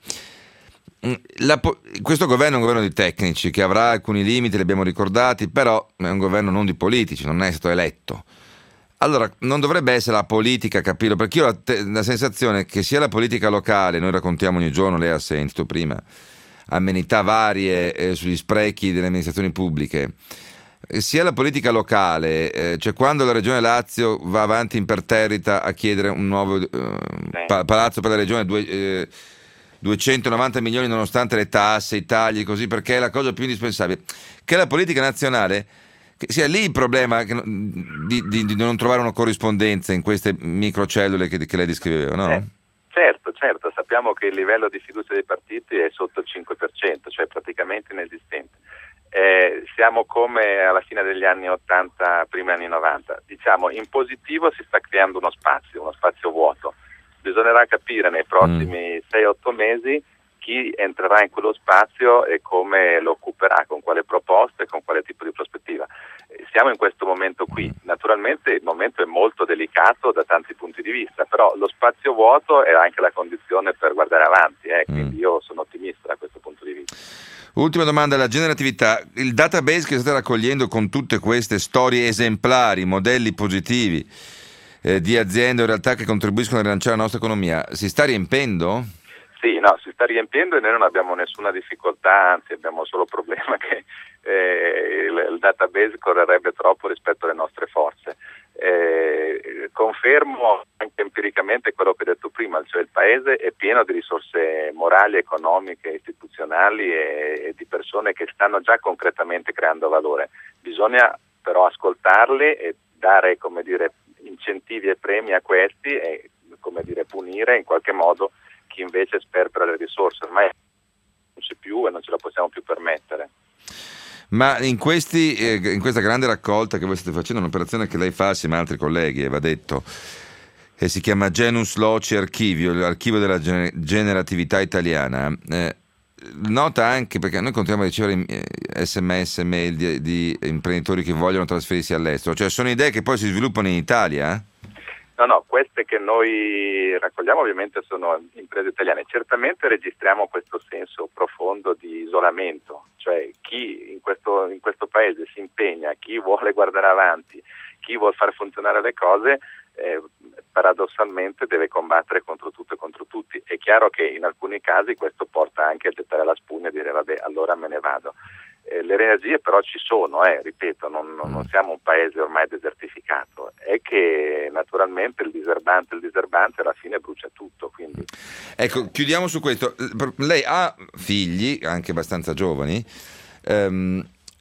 S2: la, questo governo è un governo di tecnici che avrà alcuni limiti, li abbiamo ricordati, però è un governo non di politici, non è stato eletto. Allora, non dovrebbe essere la politica a capirlo, perché io ho la, te- la sensazione che sia la politica locale, noi raccontiamo ogni giorno, lei ha sentito prima, amenità varie eh, sugli sprechi delle amministrazioni pubbliche, eh, sia la politica locale, eh, cioè quando la Regione Lazio va avanti imperterrita a chiedere un nuovo eh, pa- palazzo per la Regione, due, eh, duecentonovanta milioni nonostante le tasse, i tagli, così, perché è la cosa più indispensabile, che la politica nazionale, che sia lì il problema che, di, di, di non trovare una corrispondenza in queste microcellule che, che lei descriveva, no?
S5: Eh, certo, certo, sappiamo che il livello di fiducia dei partiti è sotto il cinque per cento, cioè praticamente inesistente. Eh, siamo come alla fine degli anni ottanta, primi anni novanta. Diciamo, in positivo si sta creando uno spazio, uno spazio vuoto. Bisognerà capire nei prossimi sei otto mesi chi entrerà in quello spazio e come lo occuperà, con quale proposte, con quale tipo di prospettiva. Siamo in questo momento qui, naturalmente il momento è molto delicato da tanti punti di vista, però lo spazio vuoto è anche la condizione per guardare avanti, eh? Quindi io sono ottimista da questo punto di vista.
S2: Ultima domanda, la generatività, il database che state raccogliendo con tutte queste storie esemplari, modelli positivi eh, di aziende in realtà che contribuiscono a rilanciare la nostra economia, si sta riempendo?
S5: Sì, no, si sta riempiendo e noi non abbiamo nessuna difficoltà, anzi abbiamo solo il problema che eh, il, il database correrebbe troppo rispetto alle nostre forze. Eh, confermo anche empiricamente quello che ho detto prima, cioè il Paese è pieno di risorse morali, economiche, istituzionali e, e di persone che stanno già concretamente creando valore. Bisogna però ascoltarli e dare, come dire, incentivi e premi a questi e, come dire, punire in qualche modo chi invece sperpera le risorse. Ormai non c'è più e non ce la possiamo più permettere.
S2: Ma in, questi, eh, in questa grande raccolta che voi state facendo, un'operazione che lei fa assieme a altri colleghi, e va detto, che si chiama Genus Loci Archivio, l'archivio della gener- generatività italiana, eh, nota anche, perché noi continuiamo a ricevere eh, sms, mail di, di imprenditori che vogliono trasferirsi all'estero, cioè sono idee che poi si sviluppano in Italia?
S5: No, no, queste che noi raccogliamo ovviamente sono imprese italiane. Certamente registriamo questo senso profondo di isolamento, cioè chi in questo, in questo paese si impegna, chi vuole guardare avanti, chi vuole far funzionare le cose, eh, paradossalmente deve combattere contro tutto e contro tutti. È chiaro che in alcuni casi questo porta anche a gettare la spugna e dire vabbè, allora me ne vado. Eh, le energie però ci sono, eh, ripeto, non, non siamo un paese ormai desertificato, è che naturalmente il diserbante, il diserbante alla fine brucia tutto. Quindi.
S2: Ecco, chiudiamo su questo. Lei ha figli, anche abbastanza giovani, ehm,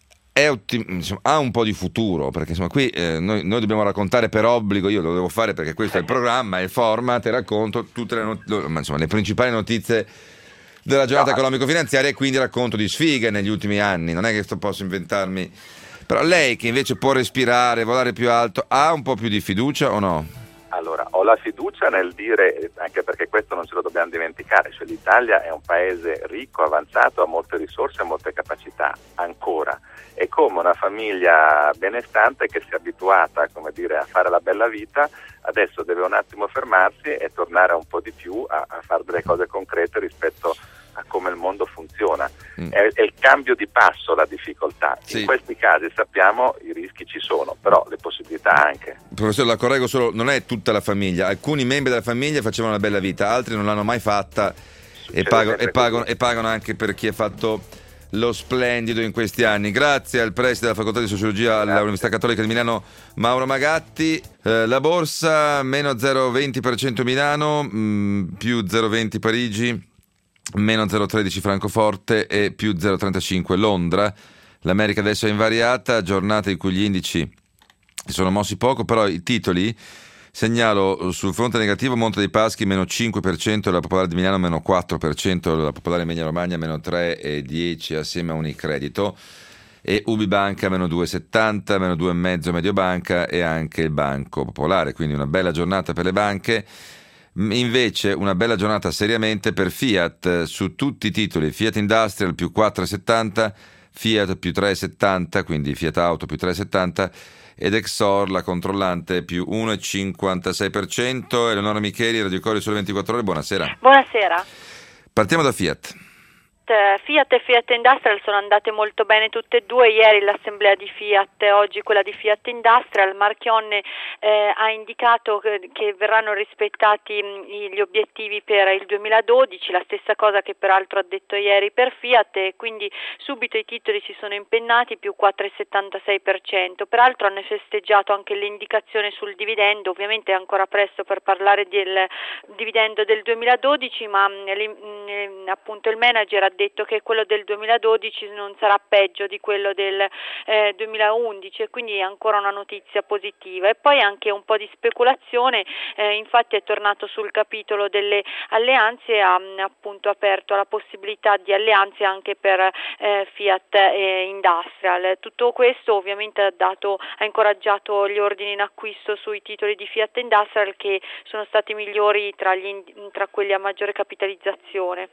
S2: è ottim- insomma, ha un po' di futuro, perché insomma qui eh, noi, noi dobbiamo raccontare per obbligo, io lo devo fare perché questo è il programma, è il format, e racconto tutte le, not- insomma, le principali notizie della giornata no. economico-finanziaria, e quindi racconto di sfighe negli ultimi anni, non è che sto, posso inventarmi. Però lei, che invece può respirare, volare più alto, ha un po' più di fiducia o no?
S5: Allora, ho la fiducia nel dire, anche perché questo non ce lo dobbiamo dimenticare, cioè l'Italia è un paese ricco, avanzato, ha molte risorse e molte capacità, ancora. È come una famiglia benestante che si è abituata, come dire, a fare la bella vita, adesso deve un attimo fermarsi e tornare un po' di più a, a fare delle cose concrete rispetto a come il mondo funziona. Mm. È, è il cambio di passo la difficoltà. Sì. In questi casi sappiamo i rischi ci sono, però le possibilità anche.
S2: Professore, la correggo solo, non è tutta la famiglia, alcuni membri della famiglia facevano la bella vita, altri non l'hanno mai fatta e pagano, e, pagano, e pagano anche per chi ha fatto lo splendido in questi anni. Grazie al preside della facoltà di sociologia all'Università Cattolica di Milano, Mauro Magatti. Eh, la borsa meno zero virgola venti per cento Milano, mh, più zero virgola venti Parigi, meno zero virgola tredici Francoforte e più zero virgola trentacinque Londra. L'America adesso è invariata, giornata in cui gli indici si sono mossi poco, però i titoli, segnalo sul fronte negativo Monte dei Paschi meno cinque per cento, la Popolare di Milano meno quattro per cento, la Popolare Emilia Romagna meno tre virgola dieci assieme a Unicredito, e Ubibanca meno due virgola settanta, meno due virgola cinque Mediobanca e anche il Banco Popolare, quindi una bella giornata per le banche. Invece una bella giornata seriamente per Fiat, su tutti i titoli, Fiat Industrial più quattro virgola settanta, Fiat più tre virgola settanta, quindi Fiat Auto più tre virgola settanta, ed Exor, la controllante, più uno virgola cinquantasei per cento. Eleonora Micheli, Radio Cori Sole ventiquattro Ore, buonasera.
S6: Buonasera.
S2: Partiamo da Fiat.
S6: Fiat e Fiat Industrial sono andate molto bene tutte e due. Ieri l'assemblea di Fiat, oggi quella di Fiat Industrial. Marchionne eh, ha indicato che, che verranno rispettati mh, gli obiettivi per il duemiladodici, la stessa cosa che peraltro ha detto ieri per Fiat, e quindi subito i titoli si sono impennati, più quattro virgola settantasei per cento. Peraltro hanno festeggiato anche l'indicazione sul dividendo. Ovviamente è ancora presto per parlare del dividendo del duemiladodici, ma mh, appunto il manager ha detto che quello del duemiladodici non sarà peggio di quello del eh, duemilaundici, e quindi è ancora una notizia positiva. E poi anche un po' di speculazione, eh, infatti è tornato sul capitolo delle alleanze e ha appunto aperto la possibilità di alleanze anche per eh, Fiat e Industrial. Tutto questo ovviamente ha dato, ha incoraggiato gli ordini in acquisto sui titoli di Fiat Industrial, che sono stati migliori tra, gli, tra quelli a maggiore capitalizzazione.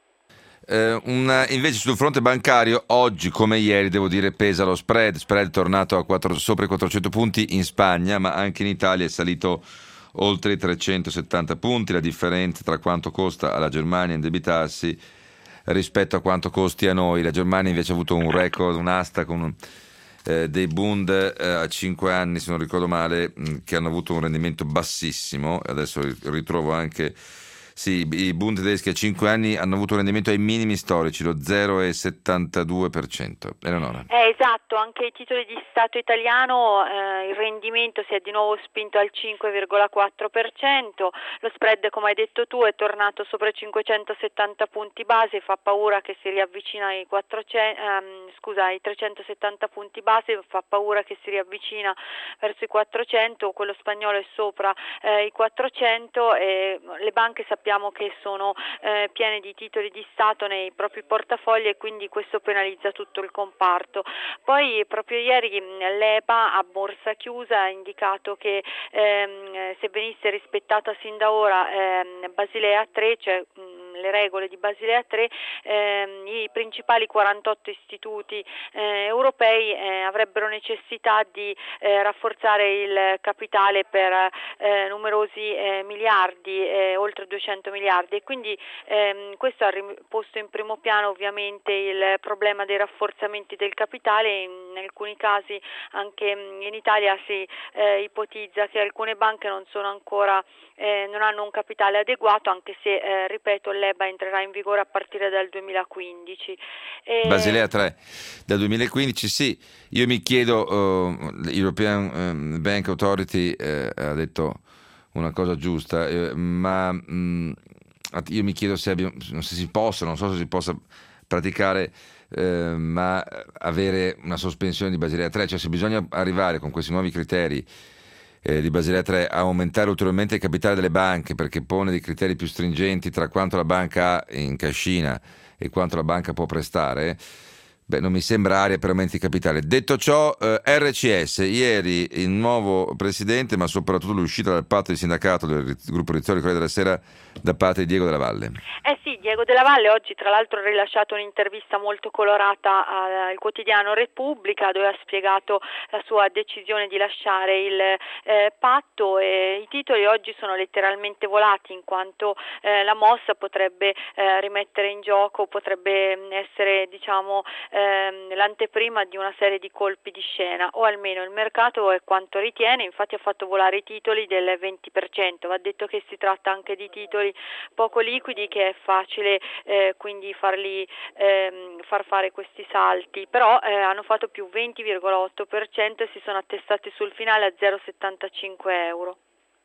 S2: Eh, una, invece sul fronte bancario oggi come ieri devo dire pesa lo spread, spread è tornato a quattro, sopra i quattrocento punti in Spagna, ma anche in Italia è salito oltre i trecentosettanta punti, la differenza tra quanto costa alla Germania indebitarsi rispetto a quanto costi a noi. La Germania invece ha avuto un record, un'asta con eh, dei Bund eh, a cinque anni, se non ricordo male, mh, che hanno avuto un rendimento bassissimo. Adesso ritrovo anche sì, i Bund tedeschi a cinque anni hanno avuto un rendimento ai minimi storici, lo zero virgola settantadue per cento. Eleonora.
S6: Eh, esatto, anche i titoli di Stato italiano, eh, il rendimento si è di nuovo spinto al cinque virgola quattro per cento, lo spread, come hai detto tu, è tornato sopra i cinquecentosettanta punti base, fa paura che si riavvicina ai quattrocento, ehm, scusa, ai trecentosettanta punti base, fa paura che si riavvicina verso i quattrocento, quello spagnolo è sopra eh, i quattrocento, e le banche sappiamo Sappiamo che sono eh, piene di titoli di Stato nei propri portafogli, e quindi questo penalizza tutto il comparto. Poi proprio ieri l'E B A a borsa chiusa ha indicato che ehm, se venisse rispettata sin da ora ehm, Basilea tre, cioè mh, le regole di Basilea tre, ehm, i principali quarantotto istituti eh, europei eh, avrebbero necessità di eh, rafforzare il capitale per eh, numerosi eh, miliardi, eh, oltre duecento miliardi, e quindi ehm, questo ha posto in primo piano ovviamente il problema dei rafforzamenti del capitale. In alcuni casi anche in Italia si eh, ipotizza che alcune banche non sono ancora eh, non hanno un capitale adeguato, anche se eh, ripeto l'E B A entrerà in vigore a partire dal duemilaquindici. E...
S2: Basilea tre dal duemilaquindici, sì. Io mi chiedo, uh, l'European um, Bank Authority uh, ha detto una cosa giusta, eh, ma mh, io mi chiedo se, abbiamo, se si possa, non so se si possa praticare, eh, ma avere una sospensione di Basilea tre, cioè se bisogna arrivare con questi nuovi criteri eh, di Basilea tre a aumentare ulteriormente il capitale delle banche, perché pone dei criteri più stringenti tra quanto la banca ha in cascina e quanto la banca può prestare. Beh, non mi sembra aria per aumenti di capitale. Detto ciò, eh, R C S, ieri il nuovo presidente, ma soprattutto l'uscita dal patto di sindacato del gruppo Rizzoli Corriere della Sera da parte di Diego Della Valle.
S6: Eh sì, Diego Della Valle oggi tra l'altro ha rilasciato un'intervista molto colorata al quotidiano Repubblica, dove ha spiegato la sua decisione di lasciare il eh, patto, e i titoli oggi sono letteralmente volati, in quanto eh, la mossa potrebbe eh, rimettere in gioco, potrebbe essere diciamo ehm, l'anteprima di una serie di colpi di scena, o almeno il mercato è quanto ritiene. Infatti ha fatto volare i titoli del venti per cento. Va detto che si tratta anche di titoli poco liquidi, che è facile eh, quindi farli ehm, far fare questi salti, però eh, hanno fatto più venti virgola otto per cento e si sono attestati sul finale a zero virgola settantacinque euro.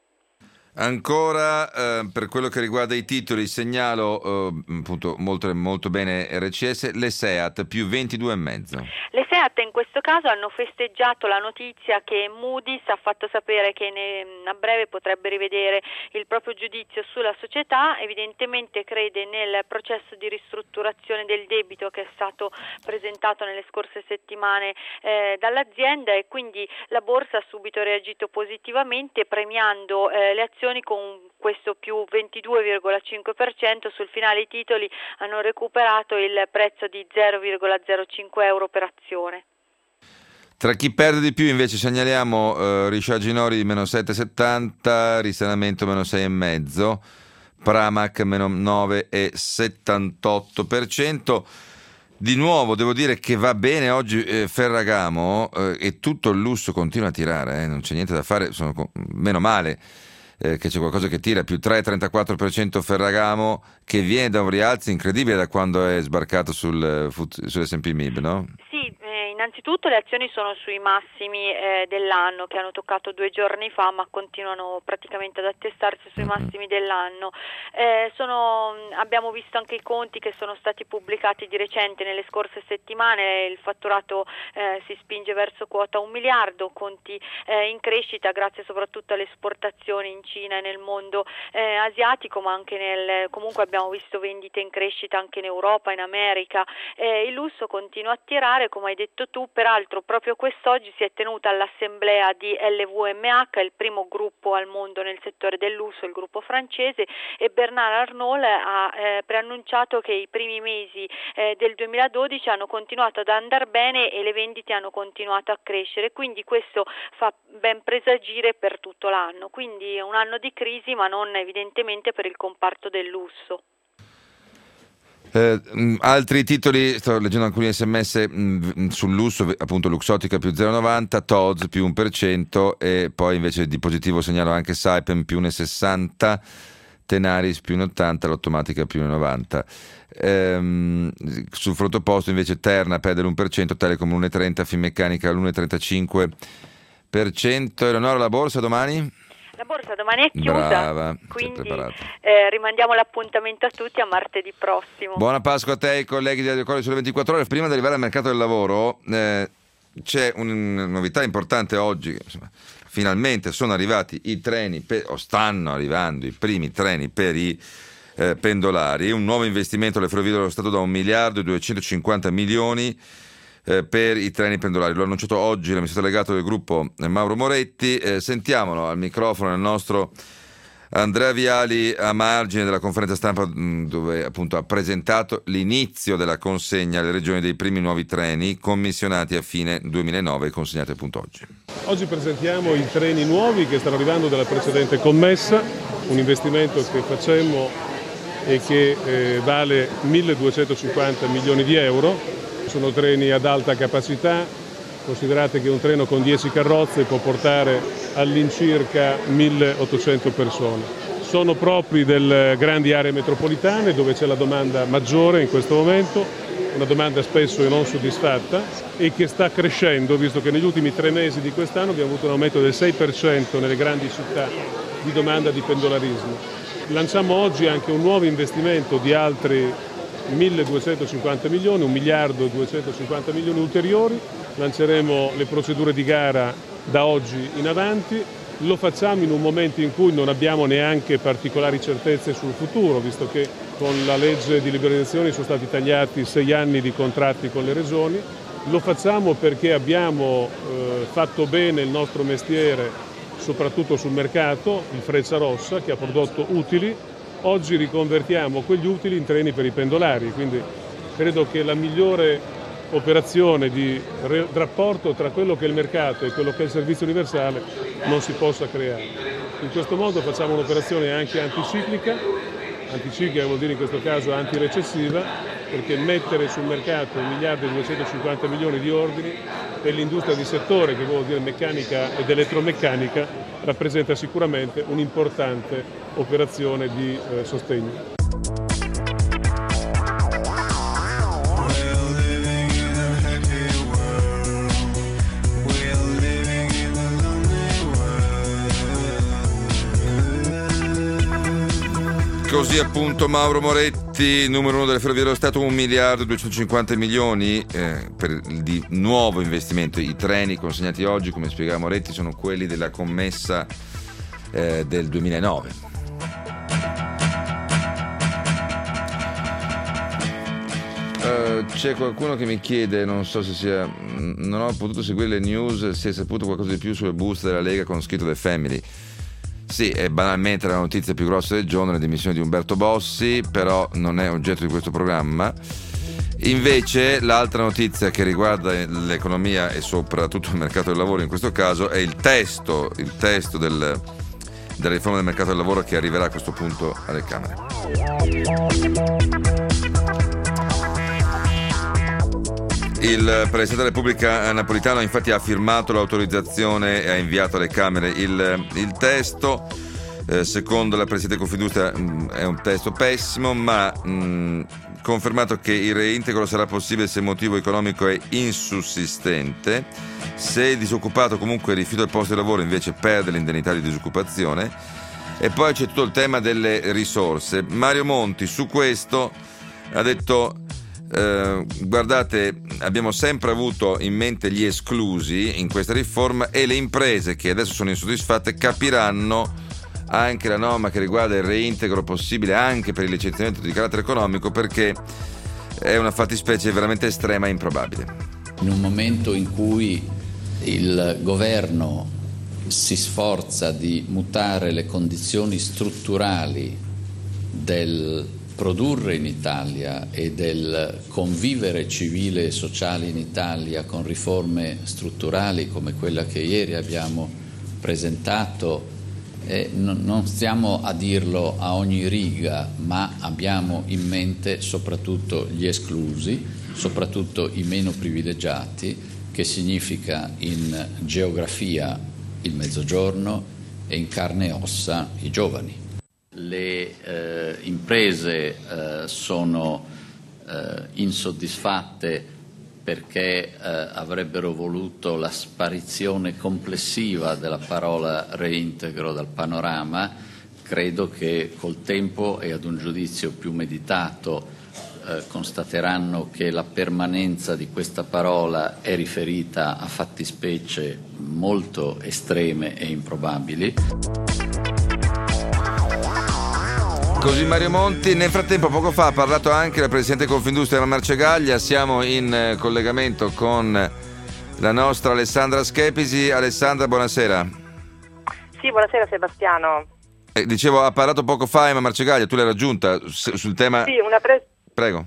S2: Ancora eh, per quello che riguarda i titoli segnalo eh, appunto molto, molto bene R C S, le SEAT più ventidue virgola cinque.
S6: Le SEAT in questo caso hanno festeggiato la notizia che Moody's ha fatto sapere che ne, a breve potrebbe rivedere il proprio giudizio sulla società. Evidentemente crede nel processo di ristrutturazione del debito che è stato presentato nelle scorse settimane eh, dall'azienda, e quindi la borsa ha subito reagito positivamente, premiando eh, le azioni con questo più ventidue virgola cinque per cento. Sul finale i titoli hanno recuperato il prezzo di zero virgola zero cinque euro per azione.
S2: Tra chi perde di più invece segnaliamo uh, Richard Ginori di meno sette virgola settanta, Risanamento meno sei virgola cinque, Pramac meno nove virgola settantotto per cento. Di nuovo devo dire che va bene oggi eh, Ferragamo eh, e tutto il lusso continua a tirare, eh, non c'è niente da fare, sono, meno male eh, che c'è qualcosa che tira, più tre virgola trentaquattro per cento Ferragamo, che viene da un rialzo incredibile da quando è sbarcato sul, sull'esse and pi M I B, no?
S6: Sì, eh, innanzitutto le azioni sono sui massimi eh, dell'anno, che hanno toccato due giorni fa, ma continuano praticamente ad attestarsi sui
S2: Mm-hmm.
S6: massimi dell'anno. Eh, sono, abbiamo visto anche i conti che sono stati pubblicati di recente nelle scorse settimane, il fatturato eh, si spinge verso quota un miliardo, conti eh, in crescita grazie soprattutto alle esportazioni in Cina e nel mondo eh, asiatico, ma anche nel, comunque abbiamo visto vendite in crescita anche in Europa, in America. Eh, il lusso continua a tirare, come hai detto tu, peraltro proprio quest'oggi si è tenuta l'assemblea di L V M H, il primo gruppo al mondo nel settore del lusso, il gruppo francese, e Bernard Arnault ha eh, preannunciato che i primi mesi eh, del duemiladodici hanno continuato ad andare bene e le vendite hanno continuato a crescere, quindi questo fa ben presagire per tutto l'anno, quindi è un anno di crisi ma non evidentemente per il comparto del lusso.
S2: Eh, mh, altri titoli, sto leggendo alcuni sms mh, sul lusso, appunto Luxottica più zero virgola novanta, Tod's più uno per cento e poi invece di positivo segnalo anche Saipem più uno virgola sessanta, Tenaris più uno virgola ottanta, l'Automatica più uno virgola novanta. Ehm, sul fronte opposto invece Terna perde l'uno per cento, Telecom l'uno virgola trenta, Finmeccanica l'uno virgola trentacinque per cento. Eleonora, la borsa domani?
S6: La borsa domani è chiusa,
S2: Brava,
S6: quindi eh, rimandiamo l'appuntamento a tutti a martedì prossimo.
S2: Buona Pasqua a te e ai colleghi di Radio Colle sulle ventiquattro ore. Prima di arrivare al mercato del lavoro eh, c'è una novità importante oggi, insomma, finalmente sono arrivati i treni per, o stanno arrivando i primi treni per i eh, pendolari, un nuovo investimento alle Ferrovie dello Stato da un miliardo e duecentocinquanta milioni eh, per i treni pendolari. L'ho annunciato oggi l'amministratore delegato del gruppo eh, Mauro Moretti. Eh, sentiamolo al microfono il nostro Andrea Viali a margine della conferenza stampa mh, dove appunto ha presentato l'inizio della consegna alle regioni dei primi nuovi treni commissionati a fine duemilanove e consegnati appunto oggi.
S7: Oggi presentiamo i treni nuovi che stanno arrivando dalla precedente commessa, un investimento che facemmo e che eh, vale milleduecentocinquanta milioni di euro. Sono treni ad alta capacità, considerate che un treno con dieci carrozze può portare all'incirca milleottocento persone. Sono propri delle grandi aree metropolitane dove c'è la domanda maggiore in questo momento, una domanda spesso non soddisfatta e che sta crescendo, visto che negli ultimi tre mesi di quest'anno abbiamo avuto un aumento del sei per cento nelle grandi città di domanda di pendolarismo. Lanciamo oggi anche un nuovo investimento di altri milleduecentocinquanta milioni, un miliardo e duecentocinquanta milioni ulteriori. Lanceremo le procedure di gara da oggi in avanti. Lo facciamo in un momento in cui non abbiamo neanche particolari certezze sul futuro, visto che con la legge di liberalizzazione sono stati tagliati sei anni di contratti con le regioni. Lo facciamo perché abbiamo eh, fatto bene il nostro mestiere, soprattutto sul mercato, il Frecciarossa, che ha prodotto utili. Oggi riconvertiamo quegli utili in treni per i pendolari, quindi credo che la migliore operazione di rapporto tra quello che è il mercato e quello che è il servizio universale non si possa creare. In questo modo facciamo un'operazione anche anticiclica, anticiclica vuol dire in questo caso antirecessiva, perché mettere sul mercato un miliardo e duecentocinquanta milioni di ordini per l'industria di settore, che vuol dire meccanica ed elettromeccanica, rappresenta sicuramente un'importante operazione di eh, sostegno.
S2: Così appunto Mauro Moretti, numero uno delle Ferrovie dello Stato, un miliardo e duecentocinquanta milioni eh, per, di nuovo investimento. I treni consegnati oggi, come spiegava Moretti, sono quelli della commessa eh, del duemilanove. Uh, c'è qualcuno che mi chiede, non so se sia, non ho potuto seguire le news, se è saputo qualcosa di più sulle buste della Lega con scritto The Family. Sì, è banalmente la notizia più grossa del giorno, le dimissioni di Umberto Bossi, però non è oggetto di questo programma. Invece l'altra notizia che riguarda l'economia e soprattutto il mercato del lavoro in questo caso è il testo, il testo del, della riforma del mercato del lavoro che arriverà a questo punto alle Camere. Il Presidente della Repubblica Napolitano infatti ha firmato l'autorizzazione e ha inviato alle Camere il, il testo. Eh, secondo la Presidente di Confindustria mh, è un testo pessimo, ma mh, confermato che il reintegro sarà possibile se il motivo economico è insussistente. Se il disoccupato comunque rifiuta il posto di lavoro invece perde l'indennità di disoccupazione. E poi c'è tutto il tema delle risorse. Mario Monti su questo ha detto eh, guardate, abbiamo sempre avuto in mente gli esclusi in questa riforma e le imprese che adesso sono insoddisfatte capiranno anche la norma che riguarda il reintegro possibile anche per il licenziamento di carattere economico, perché è una fattispecie veramente estrema e improbabile.
S3: In un momento in cui il governo si sforza di mutare le condizioni strutturali del produrre in Italia e del convivere civile e sociale in Italia con riforme strutturali come quella che ieri abbiamo presentato, Eh, non stiamo a dirlo a ogni riga, ma abbiamo in mente soprattutto gli esclusi, soprattutto i meno privilegiati, che significa in geografia il Mezzogiorno e in carne e ossa i giovani. Le eh, imprese eh, sono eh, insoddisfatte perché eh, avrebbero voluto la sparizione complessiva della parola reintegro dal panorama. Credo che col tempo e ad un giudizio più meditato eh, constateranno che la permanenza di questa parola è riferita a fattispecie molto estreme e improbabili.
S2: Così Mario Monti. Nel frattempo poco fa ha parlato anche la Presidente di Confindustria Marcegaglia. Siamo in collegamento con la nostra Alessandra Schepisi. Alessandra, buonasera.
S8: Sì, buonasera Sebastiano.
S2: Eh, dicevo, ha parlato poco fa Emma Marcegaglia, tu l'hai raggiunta sul tema...
S8: Sì, una pre...
S2: Prego.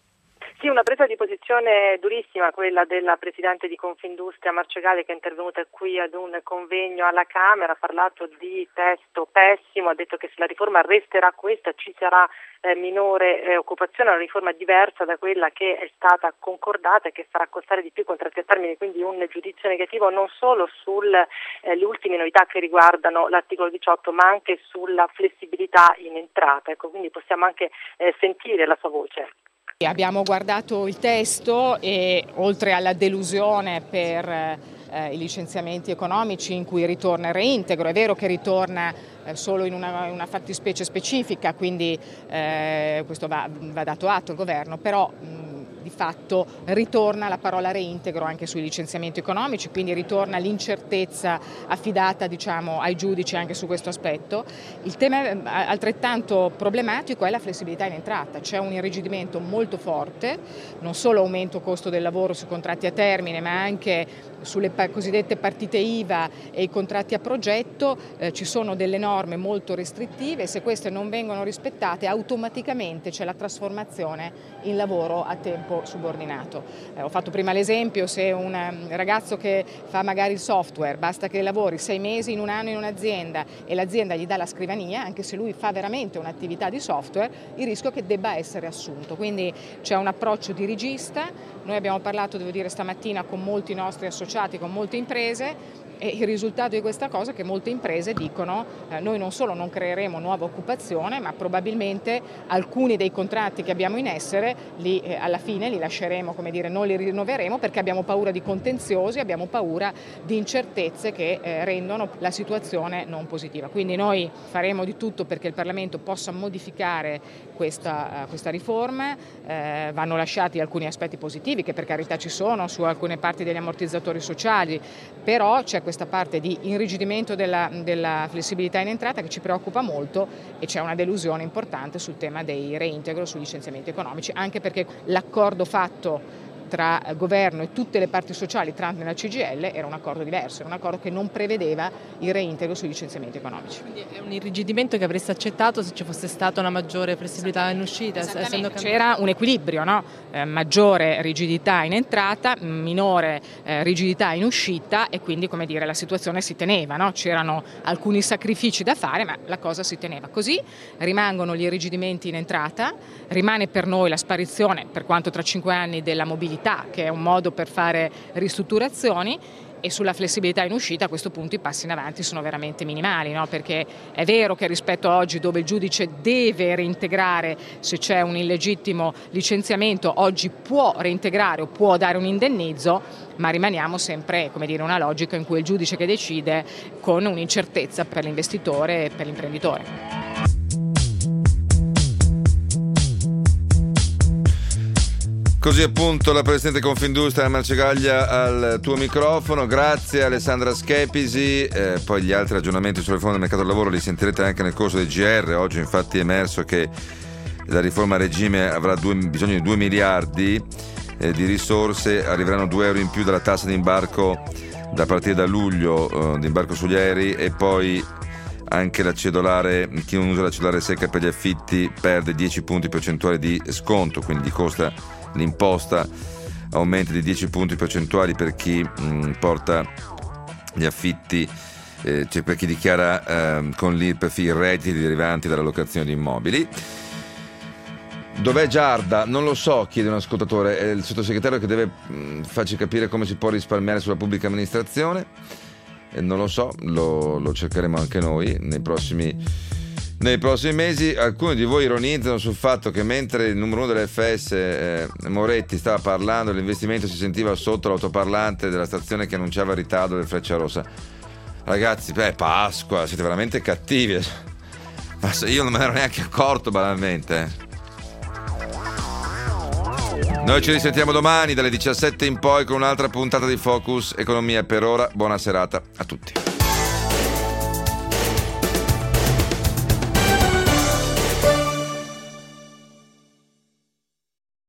S8: Sì, una presa di posizione durissima, quella della Presidente di Confindustria Marcegaglia, che è intervenuta qui ad un convegno alla Camera, ha parlato di testo pessimo, ha detto che se la riforma resterà questa ci sarà eh, minore eh, occupazione, una riforma diversa da quella che è stata concordata e che farà costare di più i contratti a termine, quindi un giudizio negativo non solo sulle eh, ultime novità che riguardano l'articolo diciotto, ma anche sulla flessibilità in entrata. Ecco, quindi possiamo anche eh, sentire la sua voce.
S9: Abbiamo guardato il testo e oltre alla delusione per eh, i licenziamenti economici in cui ritorna il reintegro, è vero che ritorna eh, solo in una, una fattispecie specifica, quindi eh, questo va, va dato atto al governo, però mh, di fatto ritorna la parola reintegro anche sui licenziamenti economici, quindi ritorna l'incertezza affidata, diciamo, ai giudici anche su questo aspetto. Il tema altrettanto problematico è la flessibilità in entrata, c'è un irrigidimento molto forte, non solo aumento costo del lavoro sui contratti a termine, ma anche sulle cosiddette partite I V A e i contratti a progetto. Eh, ci sono delle norme molto restrittive e se queste non vengono rispettate automaticamente c'è la trasformazione in lavoro a tempo subordinato. Eh, ho fatto prima l'esempio, se un ragazzo che fa magari il software, basta che lavori sei mesi in un anno in un'azienda e l'azienda gli dà la scrivania, anche se lui fa veramente un'attività di software, il rischio è che debba essere assunto. Quindi c'è un approccio dirigista. Noi abbiamo parlato, devo dire, stamattina con molti nostri associati, con molte imprese, e il risultato di questa cosa è che molte imprese dicono eh, noi non solo non creeremo nuova occupazione, ma probabilmente alcuni dei contratti che abbiamo in essere li, eh, alla fine li lasceremo, come dire, non li rinnoveremo perché abbiamo paura di contenziosi, abbiamo paura di incertezze che eh, rendono la situazione non positiva. Quindi noi faremo di tutto perché il Parlamento possa modificare questa, uh, questa riforma, eh, vanno lasciati alcuni aspetti positivi che per carità ci sono su alcune parti degli ammortizzatori sociali, però c'è questa parte di irrigidimento della, della flessibilità in entrata che ci preoccupa molto e c'è una delusione importante sul tema dei reintegro sui licenziamenti economici, anche perché l'accordo fatto tra governo e tutte le parti sociali tranne la C G I L era un accordo diverso, era un accordo che non prevedeva il reintegro sui licenziamenti economici.
S10: Quindi è un irrigidimento che avreste accettato se ci fosse stata una maggiore flessibilità in uscita? Essendo
S9: C'era un equilibrio, no? eh, maggiore rigidità in entrata, minore eh, rigidità in uscita, e quindi, come dire, la situazione si teneva, no? C'erano alcuni sacrifici da fare, ma la cosa si teneva. Così rimangono gli irrigidimenti in entrata, rimane per noi la sparizione, per quanto tra cinque anni, della mobilità, che è un modo per fare ristrutturazioni, e sulla flessibilità in uscita a questo punto i passi in avanti sono veramente minimali, no? Perché è vero che rispetto a oggi, dove il giudice deve reintegrare se c'è un illegittimo licenziamento, oggi può reintegrare o può dare un indennizzo, ma rimaniamo sempre, come dire, una logica in cui è il giudice che decide, con un'incertezza per l'investitore e per l'imprenditore.
S2: Così appunto la Presidente Confindustria Marcegaglia al tuo microfono. Grazie Alessandra Schepisi. Eh, poi gli altri ragionamenti sulla riforma del mercato del lavoro li sentirete anche nel corso del G R. Oggi infatti è emerso che la riforma a regime avrà due, bisogno di due miliardi eh, di risorse, arriveranno due euro in più dalla tassa di imbarco da partire da luglio, eh, di imbarco sugli aerei, e poi anche la cedolare, chi non usa la cedolare secca per gli affitti perde dieci punti percentuali di sconto, quindi costa l'imposta aumenta di dieci punti percentuali per chi mh, porta gli affitti, eh, cioè per chi dichiara eh, con l'I R P E F i redditi derivanti dalla locazione di immobili. Dov'è Giarda? Non lo so, chiede un ascoltatore, è il sottosegretario che deve mh, farci capire come si può risparmiare sulla pubblica amministrazione, eh, non lo so, lo, lo cercheremo anche noi nei prossimi Nei prossimi mesi. Alcuni di voi ironizzano sul fatto che mentre il numero uno dell'F S, eh, Moretti, stava parlando, l'investimento si sentiva sotto l'autoparlante della stazione che annunciava il ritardo del Frecciarossa. Ragazzi, beh, Pasqua, siete veramente cattivi. Ma io non me ne ero neanche accorto, banalmente. Noi ci risentiamo domani dalle diciassette in poi con un'altra puntata di Focus Economia. Per ora, buona serata a tutti.